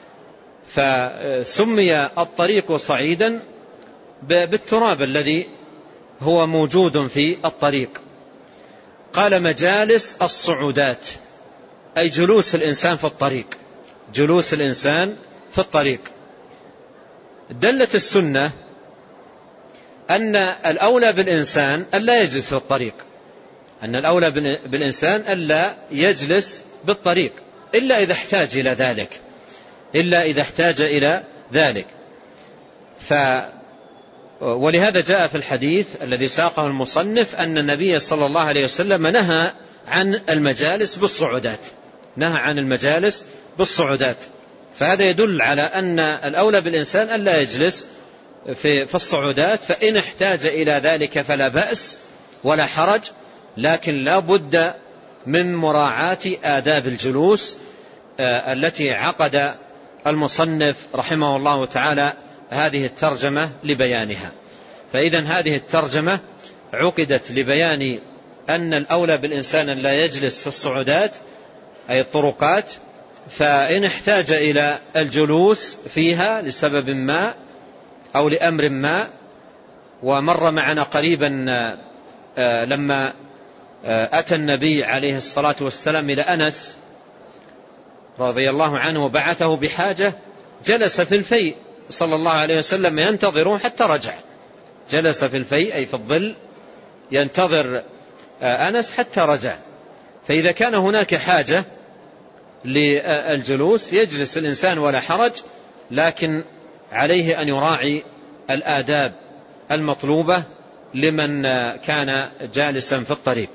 فسمي الطريق صعيدا بالتراب الذي هو موجود في الطريق. قال مجالس الصعودات أي جلوس الإنسان في الطريق جلوس الإنسان في الطريق. دلت السنة أن الأولى بالإنسان ألا يجلس في الطريق أن الأولى بالإنسان ألا يجلس بالطريق إلا إذا احتاج إلى ذلك إلا إذا احتاج إلى ذلك ف ولهذا جاء في الحديث الذي ساقه المصنف أن النبي صلى الله عليه وسلم نهى عن المجالس بالصعودات نهى عن المجالس بالصعودات. فهذا يدل على أن الأولى بالإنسان أن لا يجلس في, في الصعودات، فإن احتاج إلى ذلك فلا بأس ولا حرج، لكن لا بد من مراعاة آداب الجلوس التي عقد المصنف رحمه الله تعالى هذه الترجمة لبيانها. فإذن هذه الترجمة عقدت لبيان أن الأولى بالإنسان أن لا يجلس في الصعودات أي الطرقات، فإن احتاج إلى الجلوس فيها لسبب ما أو لأمر ما. ومر معنا قريبا لما أتى النبي عليه الصلاة والسلام إلى أنس رضي الله عنه وبعثه بحاجة، جلس في الفيء صلى الله عليه وسلم ينتظره حتى رجع. جلس في الفيء أي في الظل ينتظر أنس حتى رجع. فإذا كان هناك حاجة للجلوس يجلس الإنسان ولا حرج، لكن عليه أن يراعي الآداب المطلوبة لمن كان جالسا في الطريق.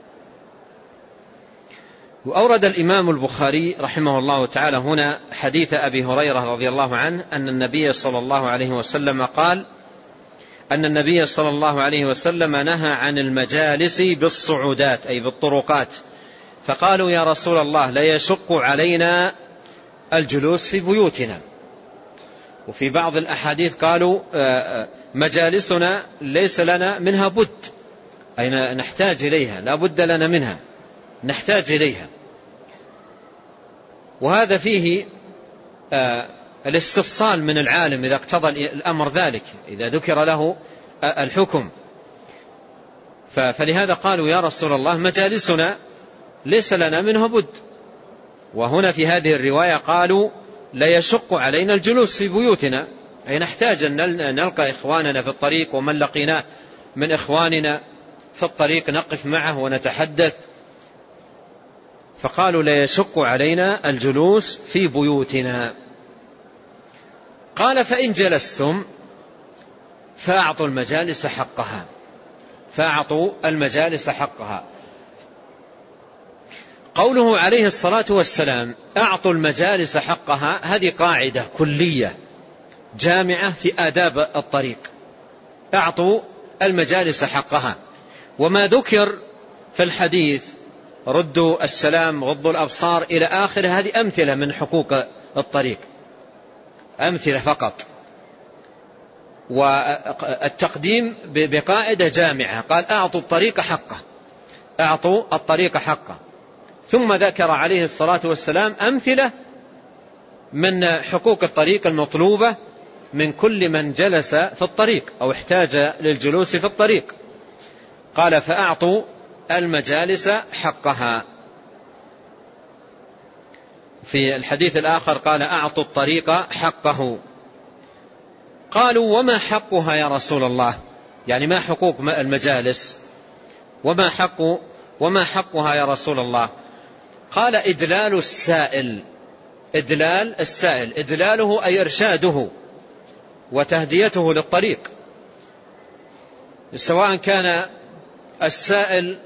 وأورد الإمام البخاري رحمه الله تعالى هنا حديث أبي هريرة رضي الله عنه أن النبي صلى الله عليه وسلم قال أن النبي صلى الله عليه وسلم نهى عن المجالس بالصعودات أي بالطرقات، فقالوا يا رسول الله لا يشق علينا الجلوس في بيوتنا. وفي بعض الأحاديث قالوا مجالسنا ليس لنا منها بد، أي نحتاج إليها، لا بد لنا منها، نحتاج إليها. وهذا فيه الاستفصال من العالم إذا اقتضى الأمر ذلك، إذا ذكر له الحكم. فلهذا قالوا يا رسول الله مجالسنا ليس لنا منها بد. وهنا في هذه الرواية قالوا لا يشق علينا الجلوس في بيوتنا، أي نحتاج أن نلقى إخواننا في الطريق، ومن لقيناه من إخواننا في الطريق نقف معه ونتحدث. فقالوا لا يشق علينا الجلوس في بيوتنا. قال فإن جلستم فأعطوا المجالس حقها، فأعطوا المجالس حقها. قوله عليه الصلاة والسلام أعطوا المجالس حقها، هذه قاعدة كلية جامعة في آداب الطريق، أعطوا المجالس حقها. وما ذكر في الحديث ردوا السلام غضوا الأبصار إلى آخر، هذه أمثلة من حقوق الطريق، أمثلة فقط. والتقديم بقاعدة جامعة، قال أعطوا الطريق حقه، أعطوا الطريق حقه. ثم ذكر عليه الصلاة والسلام أمثلة من حقوق الطريق المطلوبة من كل من جلس في الطريق أو احتاج للجلوس في الطريق. قال فأعطوا المجالس حقها. في الحديث الآخر قال أعطوا الطريق حقه. قالوا وما حقها يا رسول الله، يعني ما حقوق المجالس، وما حق وما حقها يا رسول الله؟ قال إدلال السائل، إدلال السائل، إدلاله أي إرشاده وتهديته للطريق، سواء كان السائل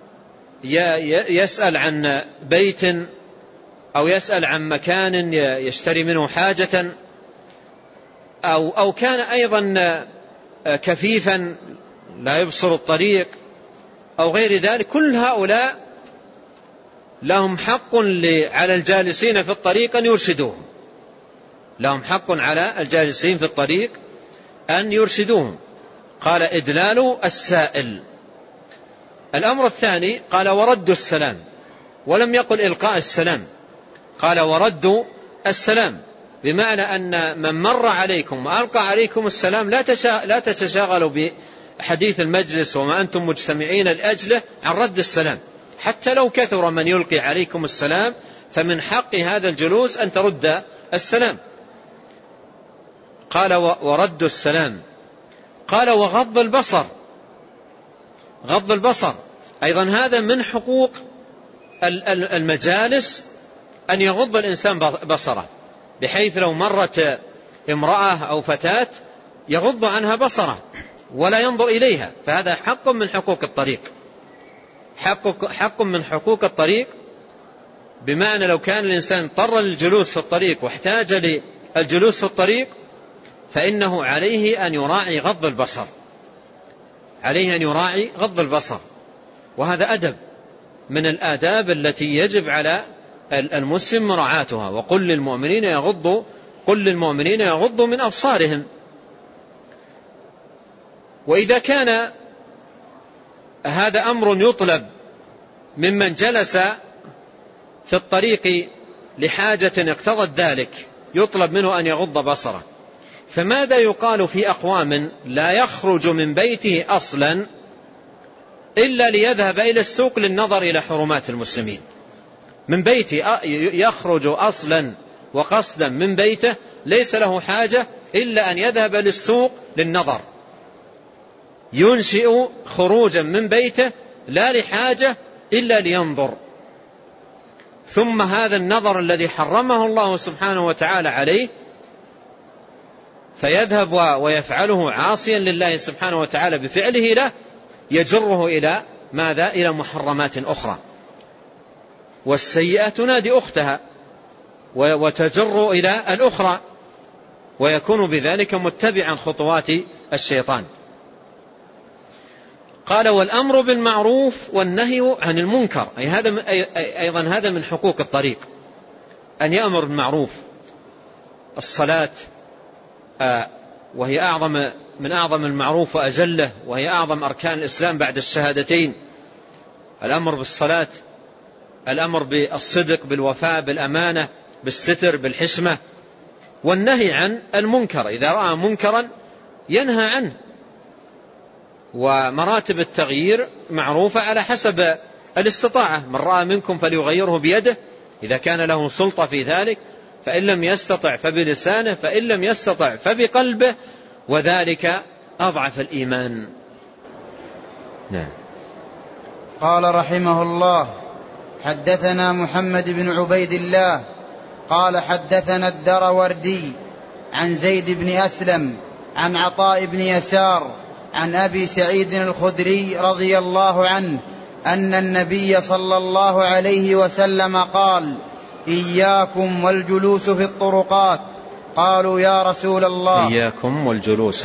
يسأل عن بيت أو يسأل عن مكان يشتري منه حاجة، أو أو كان أيضا كفيفا لا يبصر الطريق أو غير ذلك. كل هؤلاء لهم حق على الجالسين في الطريق أن يرشدوهم، لهم حق على الجالسين في الطريق أن يرشدوهم. قال إدلال السائل. الأمر الثاني قال ورد السلام، ولم يقل إلقاء السلام، قال ورد السلام، بمعنى أن من مر عليكم وألقى عليكم السلام لا تتشاغلوا بحديث المجلس وما أنتم مجتمعين لأجله عن رد السلام، حتى لو كثر من يلقي عليكم السلام فمن حق هذا الجلوس أن ترد السلام. قال ورد السلام. قال وغض البصر، غض البصر أيضا هذا من حقوق المجالس، أن يغض الإنسان بصره، بحيث لو مرت امرأة أو فتاة يغض عنها بصره ولا ينظر إليها، فهذا حق من حقوق الطريق، حق, حق من حقوق الطريق بمعنى لو كان الإنسان اضطر للجلوس في الطريق واحتاج للجلوس في الطريق فإنه عليه أن يراعي غض البصر، عليه أن يراعي غض البصر. وهذا أدب من الآداب التي يجب على المسلم مراعاتها. وقل للمؤمنين يغضوا قل للمؤمنين يغضوا من أبصارهم. وإذا كان هذا أمر يطلب ممن جلس في الطريق لحاجة اقتضت ذلك، يطلب منه أن يغض بصره، فماذا يقال في أقوام لا يخرج من بيته أصلا إلا ليذهب إلى السوق للنظر إلى حرمات المسلمين؟ من بيته يخرج أصلا وقصدا من بيته، ليس له حاجة إلا أن يذهب للسوق للنظر، ينشئ خروجا من بيته لا لحاجة إلا لينظر. ثم هذا النظر الذي حرمه الله سبحانه وتعالى عليه فيذهب ويفعله عاصيا لله سبحانه وتعالى بفعله له، يجره إلى ماذا؟ إلى محرمات أخرى. والسيئة تنادي أختها وتجر إلى الأخرى، ويكون بذلك متبعا خطوات الشيطان. قال والأمر بالمعروف والنهي عن المنكر، أي هذا أيضا هذا من حقوق الطريق، أن يأمر بالمعروف. الصلاة وهي أعظم من أعظم المعروف وأجله، وهي أعظم أركان الإسلام بعد الشهادتين. الأمر بالصلاة، الأمر بالصدق، بالوفاء، بالأمانة، بالستر، بالحشمة. والنهي عن المنكر، إذا رأى منكرا ينهى عنه. ومراتب التغيير معروفة على حسب الاستطاعة، من رأى منكم فليغيره بيده إذا كان له سلطة في ذلك، فإن لم يستطع فبلسانه، فإن لم يستطع فبقلبه، وذلك أضعف الإيمان. نعم. قال رحمه الله: حدثنا محمد بن عبيد الله قال حدثنا الدروردي عن زيد بن أسلم عن عطاء بن يسار عن أبي سعيد الخدري رضي الله عنه أن النبي صلى الله عليه وسلم قال: إياكم والجلوس في الطرقات. قالوا يا رسول الله إياكم والجلوس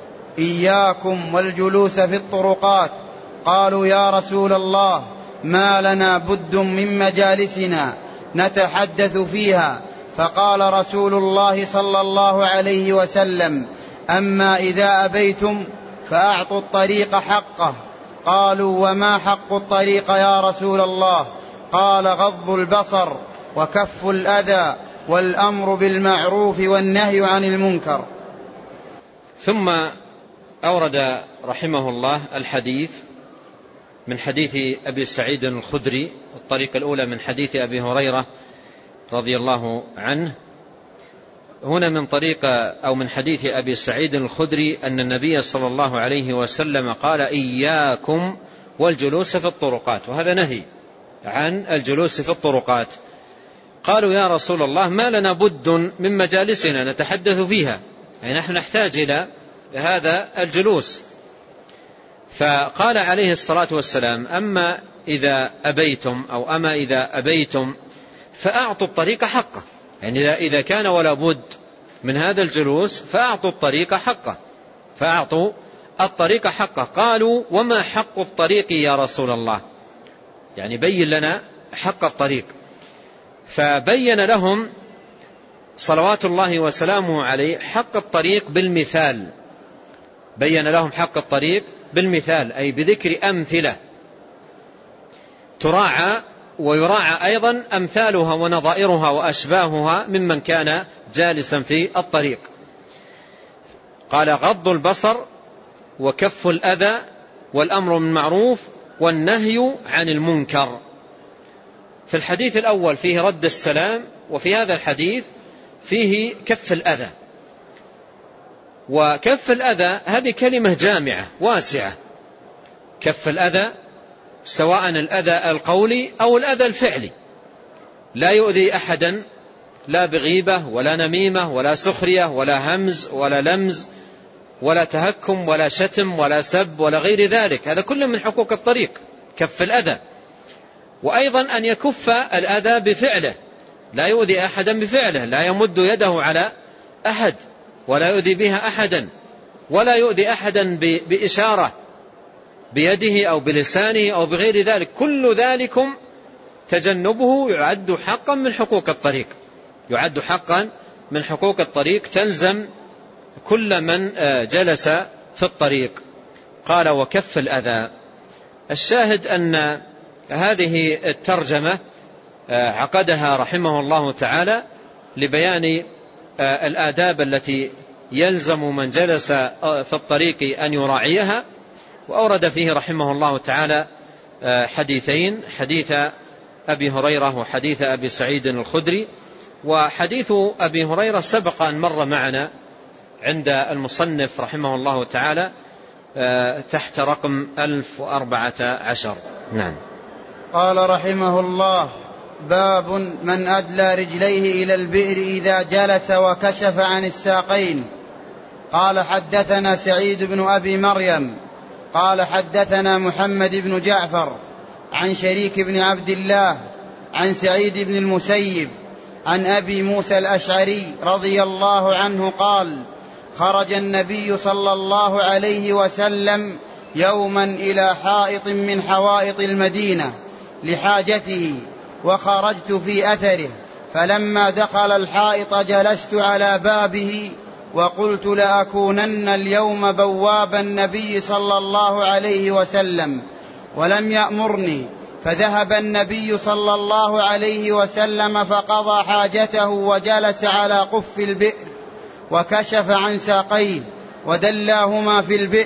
إياكم والجلوس في الطرقات. قالوا يا رسول الله ما لنا بد من مجالسنا نتحدث فيها. فقال رسول الله صلى الله عليه وسلم: أما إذا أبيتم فأعطوا الطريق حقه. قالوا وما حق الطريق يا رسول الله؟ قال: غض البصر وكف الأذى والأمر بالمعروف والنهي عن المنكر. ثم أورد رحمه الله الحديث من حديث أبي سعيد الخدري، الطريقة الأولى من حديث أبي هريرة رضي الله عنه، هنا من طريق أو من حديث أبي سعيد الخدري أن النبي صلى الله عليه وسلم قال: إياكم والجلوس في الطرقات. وهذا نهي عن الجلوس في الطرقات. قالوا يا رسول الله ما لنا بد من مجالسنا نتحدث فيها، يعني نحن نحتاج إلى هذا الجلوس. فقال عليه الصلاة والسلام: أما إذا أبيتم أو أما إذا أبيتم فأعطوا الطريق حقه، يعني إذا كان ولا بد من هذا الجلوس فأعطوا الطريق حقه فأعطوا الطريق حقه. قالوا وما حق الطريق يا رسول الله؟ يعني بين لنا حق الطريق. فبين لهم صلوات الله وسلامه عليه حق الطريق بالمثال، بين لهم حق الطريق بالمثال، أي بذكر أمثلة تراعى ويراعى أيضا أمثالها ونظائرها وأشباهها ممن كان جالسا في الطريق. قال: غض البصر وكف الأذى والأمر بالمعروف والنهي عن المنكر. في الحديث الأول فيه رد السلام، وفي هذا الحديث فيه كف الأذى. وكف الأذى هذه كلمة جامعة واسعة، كف الأذى سواء الأذى القولي أو الأذى الفعلي، لا يؤذي أحدا لا بغيبة ولا نميمة ولا سخرية ولا همز ولا لمز ولا تهكم ولا شتم ولا سب ولا غير ذلك، هذا كله من حقوق الطريق، كف الأذى. وأيضا أن يكف الأذى بفعله، لا يؤذي أحدا بفعله، لا يمد يده على أحد ولا يؤذي بها أحدا، ولا يؤذي أحدا بإشارة بيده أو بلسانه أو بغير ذلك. كل ذلكم تجنبه يعد حقا من حقوق الطريق، يعد حقا من حقوق الطريق تلزم كل من جلس في الطريق. قال وكف الأذى. الشاهد أن هذه الترجمة عقدها رحمه الله تعالى لبيان الآداب التي يلزم من جلس في الطريق أن يراعيها، وأورد فيه رحمه الله تعالى حديثين، حديث أبي هريرة وحديث أبي سعيد الخدري. وحديث أبي هريرة سبق أن مر معنا عند المصنف رحمه الله تعالى تحت رقم ألف وأربعة عشر. نعم. قال رحمه الله: باب من أدلى رجليه إلى البئر إذا جلس وكشف عن الساقين. قال حدثنا سعيد بن أبي مريم قال حدثنا محمد بن جعفر عن شريك بن عبد الله عن سعيد بن المسيب عن أبي موسى الأشعري رضي الله عنه قال: خرج النبي صلى الله عليه وسلم يوما إلى حائط من حوائط المدينة لحاجته، وخرجت في أثره، فلما دخل الحائط جلست على بابه وقلت لأكونن اليوم بواب النبي صلى الله عليه وسلم، ولم يأمرني. فذهب النبي صلى الله عليه وسلم فقضى حاجته وجلس على قف البئر وكشف عن ساقيه ودلاهما في البئر،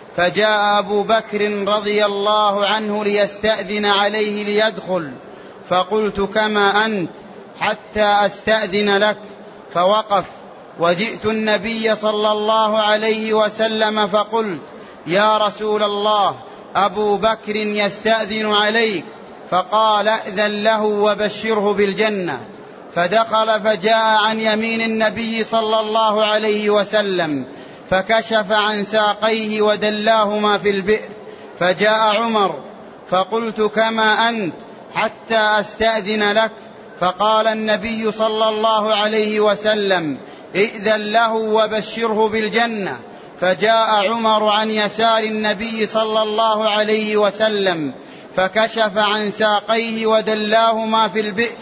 فجاء أبو بكر رضي الله عنه ليستأذن عليه ليدخل، فقلت: كما أنت حتى أستأذن لك، فوقف. وجئت النبي صلى الله عليه وسلم فقلت: يا رسول الله، أبو بكر يستأذن عليك. فقال: ائذن له وبشره بالجنة. فدخل فجاء عن يمين النبي صلى الله عليه وسلم فكشف عن ساقيه ودلاهما في البئر، فجاء عمر فقلت: كما أنت حتى أستأذن لك. فقال النبي صلى الله عليه وسلم: ائذن له وبشره بالجنة. فجاء عمر عن يسار النبي صلى الله عليه وسلم فكشف عن ساقيه ودلاهما في البئر،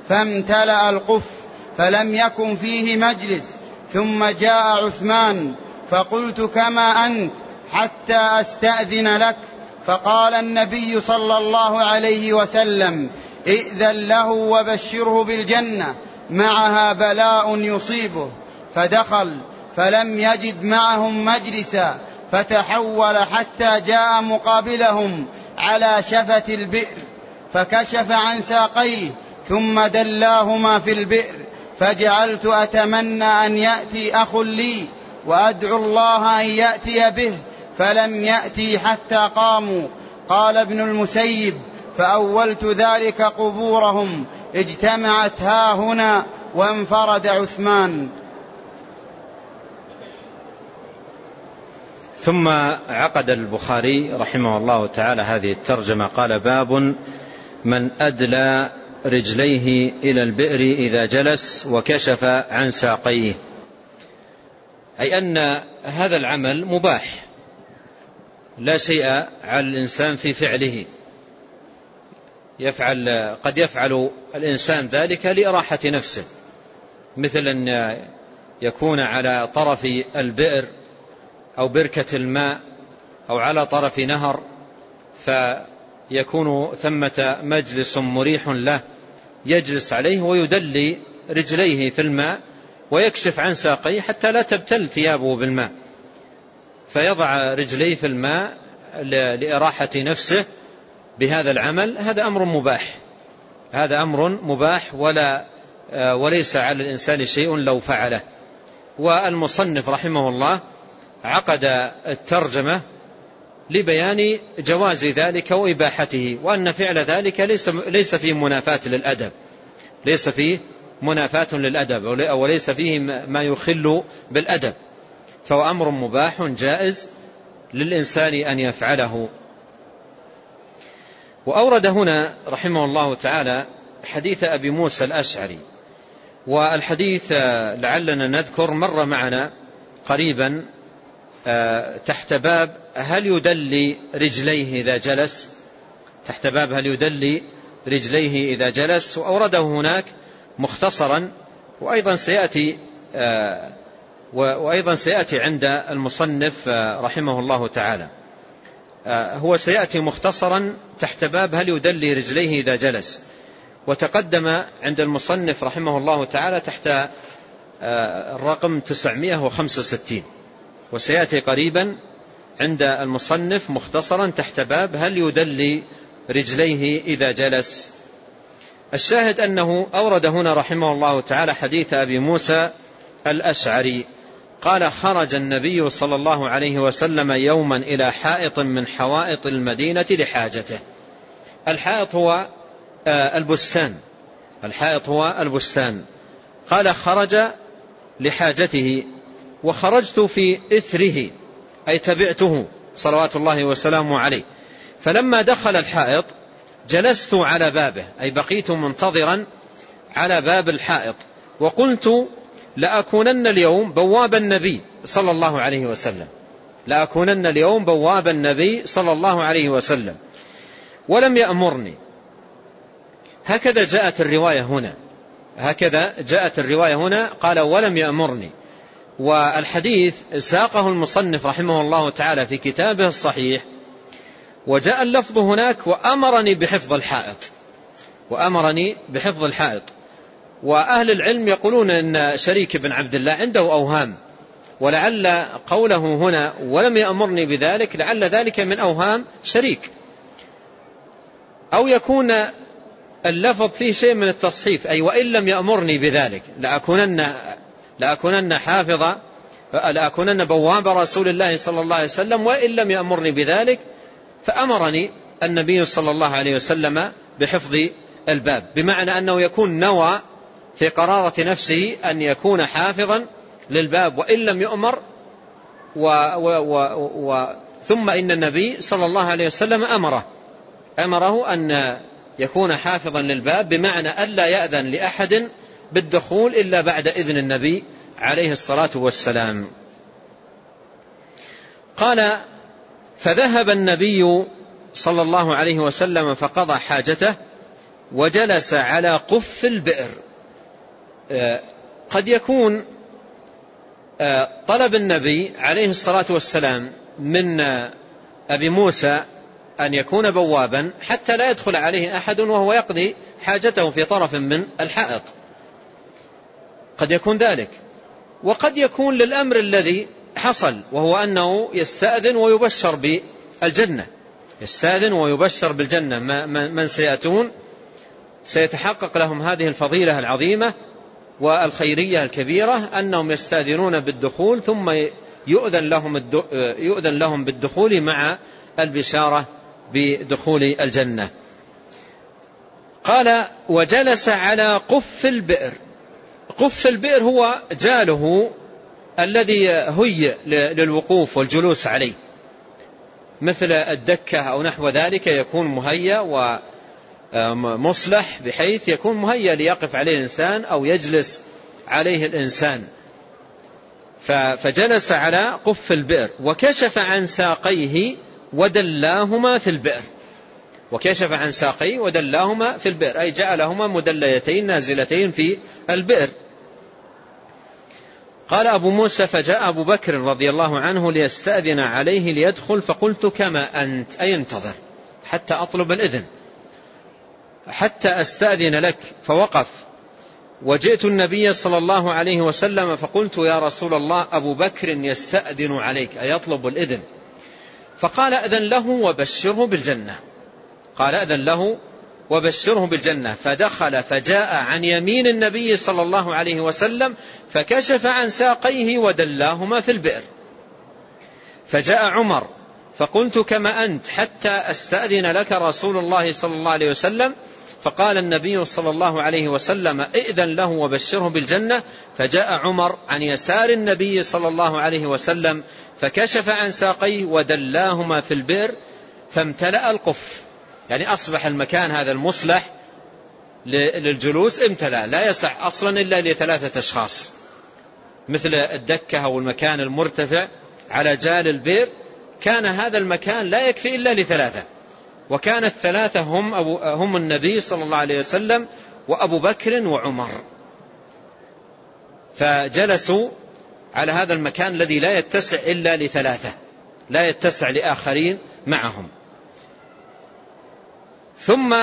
فامتلأ القف فلم يكن فيه مجلس. ثم جاء عثمان فقلت: كما أنت حتى أستأذن لك. فقال النبي صلى الله عليه وسلم: ائذن له وبشره بالجنة، معها بلاء يصيبه. فدخل فلم يجد معهم مجلسا، فتحول حتى جاء مقابلهم على شفة البئر، فكشف عن ساقيه ثم دلاهما في البئر، فجعلت أتمنى أن يأتي أخ لي وأدعو الله أن يأتي به، فلم يأتي حتى قاموا. قال ابن المسيب: فأولت ذلك قبورهم اجتمعت ها هنا، وانفرد عثمان. ثم عقد البخاري رحمه الله تعالى هذه الترجمة. قال: باب من أدلى رجليه إلى البئر إذا جلس وكشف عن ساقيه، أي أن هذا العمل مباح، لا شيء على الإنسان في فعله، يفعل قد يفعل الإنسان ذلك لإراحة نفسه، مثل أن يكون على طرف البئر أو بركة الماء أو على طرف نهر، فيكون ثمة مجلس مريح له يجلس عليه ويدلي رجليه في الماء ويكشف عن ساقيه حتى لا تبتل ثيابه بالماء، فيضع رجليه في الماء لإراحة نفسه بهذا العمل. هذا أمر مباح، هذا أمر مباح ولا وليس على الإنسان شيء لو فعله. والمصنف رحمه الله عقد الترجمة لبيان جواز ذلك وإباحته، وأن فعل ذلك ليس ليس فيه منافاة للأدب، ليس فيه منافاة للأدب وليس فيه ما يخل بالأدب، فهو أمر مباح جائز للإنسان أن يفعله. وأورد هنا رحمه الله تعالى حديث أبي موسى الأشعري، والحديث لعلنا نذكر مر معنا قريبا تحت باب هل يدلي رجليه إذا جلس، تحت باب هل يدلي رجليه إذا جلس، وأورده هناك مختصرا، وأيضا سيأتي وأيضا سيأتي عند المصنف رحمه الله تعالى. هو سيأتي مختصرا تحت باب هل يدلي رجليه إذا جلس، وتقدم عند المصنف رحمه الله تعالى تحت الرقم تسعمائة وخمسة وستين، وسيأتي قريبا عند المصنف مختصرا تحت باب هل يدلي رجليه إذا جلس. الشاهد أنه أورد هنا رحمه الله تعالى حديث أبي موسى الأشعري قال: خرج النبي صلى الله عليه وسلم يوما إلى حائط من حوائط المدينة لحاجته. الحائط هو البستان، الحائط هو البستان. قال: خرج لحاجته وخرجت في إثره، أي تبعته صلوات الله وسلامه عليه. فلما دخل الحائط جلست على بابه، أي بقيت منتظرا على باب الحائط، وقلت: لأكونن اليوم بواب النبي صلى الله عليه وسلم، لأكونن اليوم بواب النبي صلى الله عليه وسلم، ولم يأمرني. هكذا جاءت الرواية هنا، هكذا جاءت الرواية هنا، قال: ولم يأمرني. والحديث ساقه المصنف رحمه الله تعالى في كتابه الصحيح، وجاء اللفظ هناك: وأمرني بحفظ الحائط، وأمرني بحفظ الحائط. وأهل العلم يقولون أن شريك بن عبد الله عنده أوهام، ولعل قوله هنا ولم يأمرني بذلك لعل ذلك من أوهام شريك، أو يكون اللفظ فيه شيء من التصحيف، أي وإن لم يأمرني بذلك لأكونن, لأكونن حافظا لأكونن بواب رسول الله صلى الله عليه وسلم، وإن لم يأمرني بذلك فأمرني النبي صلى الله عليه وسلم بحفظ الباب، بمعنى أنه يكون نوى في قرارة نفسه أن يكون حافظا للباب وإن لم يؤمر، و و و و ثم إن النبي صلى الله عليه وسلم أمره أمره أن يكون حافظا للباب، بمعنى ألا يأذن لأحد بالدخول إلا بعد إذن النبي عليه الصلاة والسلام. قال: فذهب النبي صلى الله عليه وسلم فقضى حاجته وجلس على قف البئر. قد يكون طلب النبي عليه الصلاة والسلام من أبي موسى أن يكون بوابا حتى لا يدخل عليه أحد وهو يقضي حاجته في طرف من الحائط، قد يكون ذلك. وقد يكون للأمر الذي حصل، وهو أنه يستأذن ويبشر بالجنة، يستأذن ويبشر بالجنة. من سيأتون سيتحقق لهم هذه الفضيلة العظيمة والخيرية الكبيرة، أنهم يستأذنون بالدخول ثم يؤذن لهم يؤذن لهم بالدخول مع البشارة بدخول الجنة. قال: وجلس على قف البئر. قف البئر هو جاله الذي هي للوقوف والجلوس عليه، مثل الدكة أو نحو ذلك، يكون مهيأ ومصلح بحيث يكون مهيأ ليقف عليه الإنسان أو يجلس عليه الإنسان. فجلس على قف البئر وكشف عن ساقيه ودلاهما في البئر، وكشف عن ساقيه ودلاهما في البئر، أي جعلهما مدليتين نازلتين في البئر. قال أبو موسى: فجاء أبو بكر رضي الله عنه ليستأذن عليه ليدخل، فقلت: كما أنت، أي انتظر حتى أطلب الإذن، حتى أستأذن لك. فوقف، وجئت النبي صلى الله عليه وسلم فقلت: يا رسول الله، أبو بكر يستأذن عليك، أي يطلب الإذن. فقال: أذن له وبشره بالجنة. قال: أذن له وبشره بالجنة. فدخل فجاء عن يمين النبي صلى الله عليه وسلم فكشف عن ساقيه ودلاهما في البئر. فجاء عمر فقلت: كما أنت، حتى أستأذن لك رسول الله صلى الله عليه وسلم. فقال النبي صلى الله عليه وسلم: ائذن له وبشره بالجنة. فجاء عمر عن يسار النبي صلى الله عليه وسلم فكشف عن ساقيه ودلاهما في البئر، فامتلأ القف، يعني أصبح المكان هذا المصلح للجلوس امتلأ، لا يسع أصلا إلا لثلاثة أشخاص، مثل الدكة أو المكان المرتفع على جال البئر، كان هذا المكان لا يكفي إلا لثلاثة، وكان الثلاثة هم, أبو هم النبي صلى الله عليه وسلم وأبو بكر وعمر، فجلسوا على هذا المكان الذي لا يتسع إلا لثلاثة، لا يتسع لآخرين معهم. ثم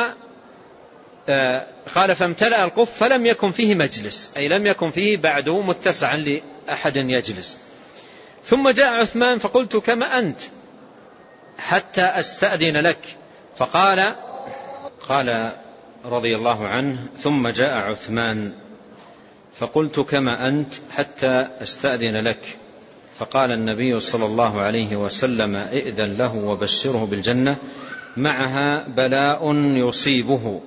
قال فامتلأ القف فلم يكن فيه مجلس، أي لم يكن فيه بعد متسعا لأحد يجلس. ثم جاء عثمان فقلت كما أنت حتى أستأذن لك، فقال قال رضي الله عنه ثم جاء عثمان فقلت كما أنت حتى أستأذن لك، فقال النبي صلى الله عليه وسلم ائذن له وبشره بالجنة معها بلاء يصيبه.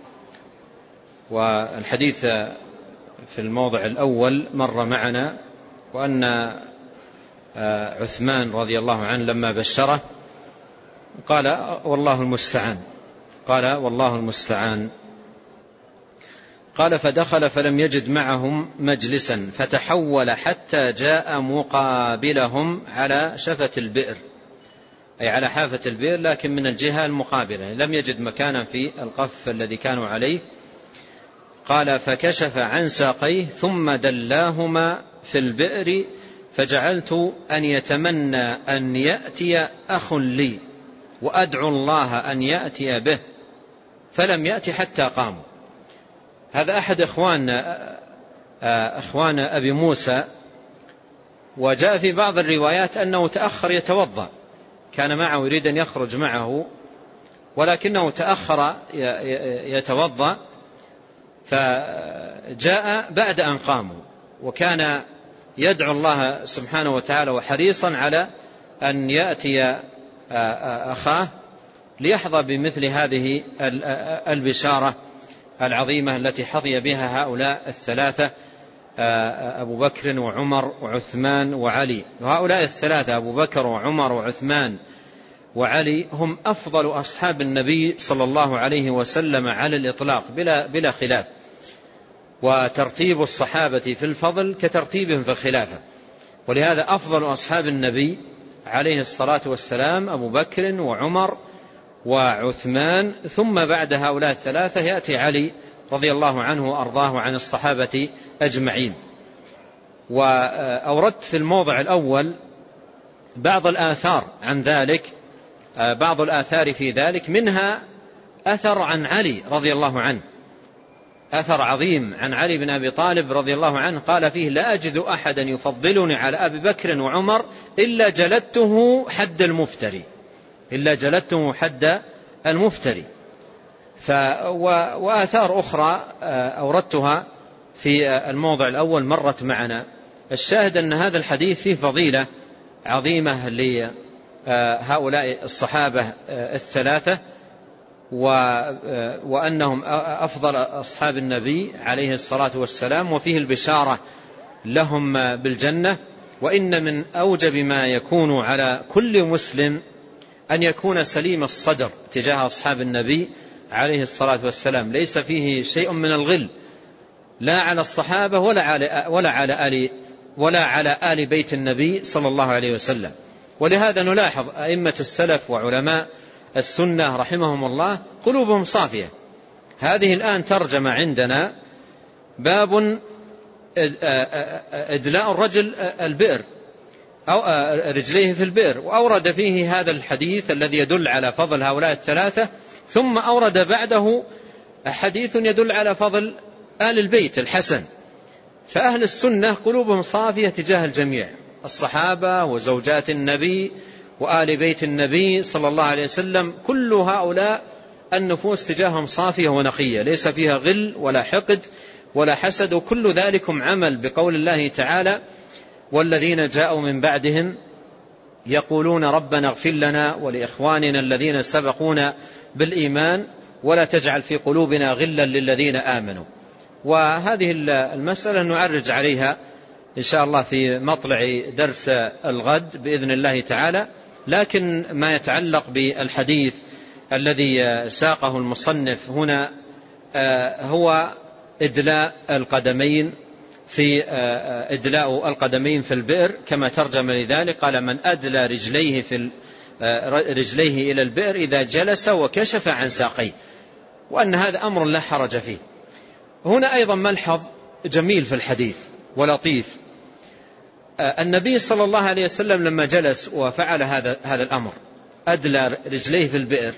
والحديث في الموضع الأول مر معنا، وأن عثمان رضي الله عنه لما بشره قال والله المستعان، قال والله المستعان. قال فدخل فلم يجد معهم مجلسا فتحول حتى جاء مقابلهم على شفة البئر، أي على حافة البئر لكن من الجهة المقابلة، لم يجد مكانا في القف الذي كانوا عليه. قال فكشف عن ساقيه ثم دلاهما في البئر فجعلت أن يتمنى أن يأتي أخ لي وأدعو الله أن يأتي به فلم يأتي حتى قاموا. هذا أحد إخوان إخوان أبي موسى، وجاء في بعض الروايات أنه تأخر يتوضأ، كان معه يريد أن يخرج معه ولكنه تأخر يتوضأ فجاء بعد أن قاموا، وكان يدعو الله سبحانه وتعالى وحريصا على أن يأتي أخاه ليحظى بمثل هذه البشارة العظيمة التي حظي بها هؤلاء الثلاثة أبو بكر وعمر وعثمان وعلي. وهؤلاء الثلاثة أبو بكر وعمر وعثمان وعلي هم أفضل أصحاب النبي صلى الله عليه وسلم على الإطلاق بلا, بلا خلاف، وترتيب الصحابة في الفضل كترتيبهم في الخلافة، ولهذا أفضل أصحاب النبي عليه الصلاة والسلام أبو بكر وعمر وعثمان، ثم بعد هؤلاء الثلاثة يأتي علي رضي الله عنه وأرضاه عن الصحابة أجمعين. وأوردت في الموضع الأول بعض الآثار عن ذلك، بعض الآثار في ذلك، منها أثر عن علي رضي الله عنه، أثر عظيم عن علي بن أبي طالب رضي الله عنه، قال فيه لا أجد أحدا يفضلني على أبي بكر وعمر إلا جلدته حد المفتري، إلا جلدته حد المفتري. ف وآثار أخرى أوردتها في الموضع الأول مرت معنا. الشاهد أن هذا الحديث فيه فضيلة عظيمة لهؤلاء الصحابة الثلاثة، وأنهم أفضل أصحاب النبي عليه الصلاة والسلام، وفيه البشارة لهم بالجنة. وإن من أوجب ما يكون على كل مسلم أن يكون سليم الصدر تجاه أصحاب النبي عليه الصلاة والسلام، ليس فيه شيء من الغل لا على الصحابة ولا على ولا على آل ولا على آل بيت النبي صلى الله عليه وسلم. ولهذا نلاحظ أئمة السلف وعلماء السنة رحمهم الله قلوبهم صافية. هذه الآن ترجم عندنا باب إدلاء الرجل البئر أو رجليه في البئر، وأورد فيه هذا الحديث الذي يدل على فضل هؤلاء الثلاثة، ثم أورد بعده حديث يدل على فضل آل البيت الحسن. فأهل السنة قلوبهم صافية تجاه الجميع، الصحابة وزوجات النبي وآل بيت النبي صلى الله عليه وسلم، كل هؤلاء النفوس تجاههم صافية ونقية، ليس فيها غل ولا حقد ولا حسد، وكل ذلكم عمل بقول الله تعالى والذين جاءوا من بعدهم يقولون ربنا اغفر لنا ولإخواننا الذين سبقونا بالإيمان ولا تجعل في قلوبنا غلا للذين آمنوا. وهذه المسألة نعرج عليها إن شاء الله في مطلع درس الغد بإذن الله تعالى، لكن ما يتعلق بالحديث الذي ساقه المصنف هنا هو إدلاء القدمين في إدلاء القدمين في البئر كما ترجم لذلك، قال من أدلى رجليه في رجليه إلى البئر إذا جلس وكشف عن ساقيه، وأن هذا أمر لا حرج فيه. هنا أيضا ملحظ جميل في الحديث ولطيف. النبي صلى الله عليه وسلم لما جلس وفعل هذا هذا الأمر أدلى رجليه في البئر،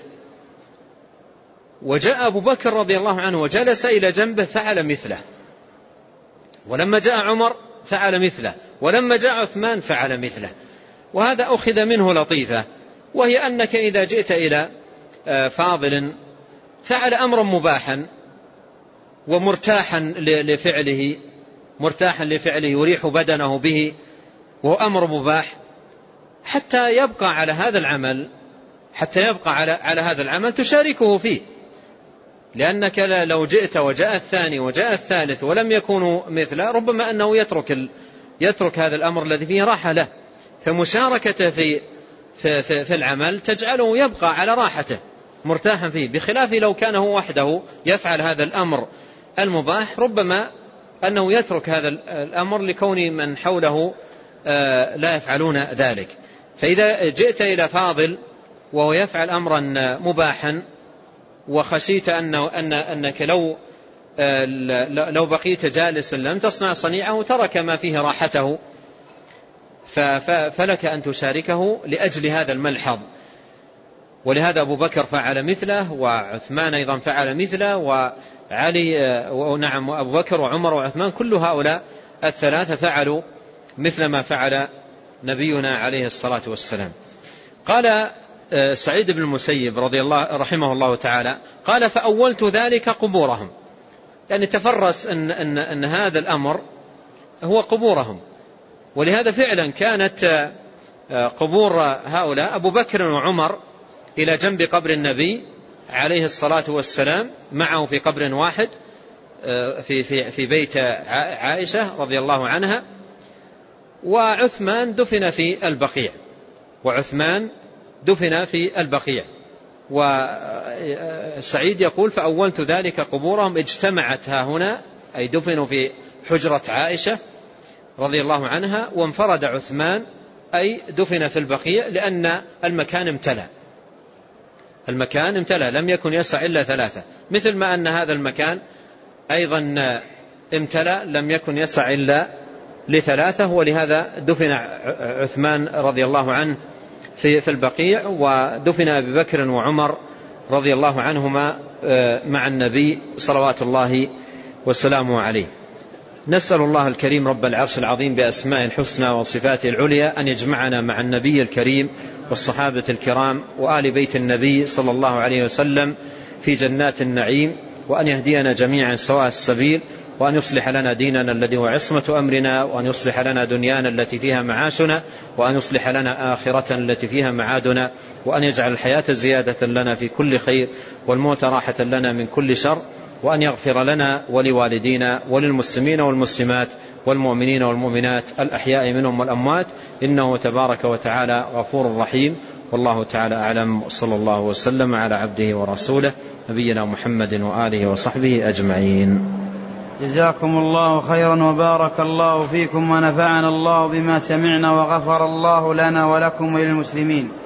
وجاء أبو بكر رضي الله عنه وجلس إلى جنبه فعل مثله، ولما جاء عمر فعل مثله، ولما جاء عثمان فعل مثله. وهذا أخذ منه لطيفة، وهي أنك إذا جئت إلى فاضل فعل أمرا مباحا ومرتاحا لفعله مرتاحا لفعله يريح بدنه به، وهو أمر مباح، حتى يبقى على هذا العمل حتى يبقى على على هذا العمل تشاركه فيه، لأنك لو جئت وجاء الثاني وجاء الثالث ولم يكونوا مثله ربما أنه يترك يترك هذا الأمر الذي فيه راحة له. فمشاركته في في في, في العمل تجعله يبقى على راحته مرتاحا فيه، بخلاف لو كان هو وحده يفعل هذا الأمر المباح ربما أنه يترك هذا الأمر لكون من حوله لا يفعلون ذلك. فإذا جئت إلى فاضل وهو يفعل أمرا مباحا وخشيت أنه أن أنك لو لو بقيت جالسا لم تصنع صنيعه ترك ما فيه راحته، فلك أن تشاركه لأجل هذا الملحظ. ولهذا أبو بكر فعل مثله، وعثمان أيضا فعل مثله، وعلي ونعم أبو بكر وعمر وعثمان كل هؤلاء الثلاثة فعلوا مثل ما فعل نبينا عليه الصلاة والسلام. قال سعيد بن المسيب رضي الله رحمه الله تعالى قال فأولت ذلك قبورهم، يعني تفرس أن, أن, أن هذا الأمر هو قبورهم. ولهذا فعلا كانت قبور هؤلاء أبو بكر وعمر إلى جنب قبر النبي عليه الصلاة والسلام معه في قبر واحد في, في, في بيت عائشة رضي الله عنها، وعثمان دفن في البقيع وعثمان دفن في البقيع. وسعيد يقول فأولت ذلك قبورهم اجتمعت ها هنا، أي دفنوا في حجرة عائشة رضي الله عنها، وانفرد عثمان أي دفن في البقيع، لأن المكان امتلأ المكان امتلأ لم يكن يسع إلا ثلاثة، مثل ما أن هذا المكان أيضا امتلأ لم يكن يسع إلا لثلاثة. ولهذا دفن عثمان رضي الله عنه في في البقيع، ودفن أبي بكر وعمر رضي الله عنهما مع النبي صلوات الله وسلامه عليه. نسأل الله الكريم رب العرش العظيم بأسماء الحسنى وصفاته العليا أن يجمعنا مع النبي الكريم والصحابة الكرام وآل بيت النبي صلى الله عليه وسلم في جنات النعيم، وأن يهدينا جميعا سواء السبيل، وأن يصلح لنا ديننا الذي هو عصمة أمرنا، وأن يصلح لنا دنيانا التي فيها معاشنا، وأن يصلح لنا آخرة التي فيها معادنا، وأن يجعل الحياة زيادة لنا في كل خير والموت راحة لنا من كل شر، وأن يغفر لنا ولوالدينا وللمسلمين والمسلمات والمؤمنين والمؤمنات الأحياء منهم والأموات، إنه تبارك وتعالى غفور رحيم. والله تعالى أعلم، صلى الله وسلم على عبده ورسوله نبينا محمد وآله وصحبه أجمعين. جزاكم الله خيرا وبارك الله فيكم ونفعنا الله بما سمعنا وغفر الله لنا ولكم وللمسلمين.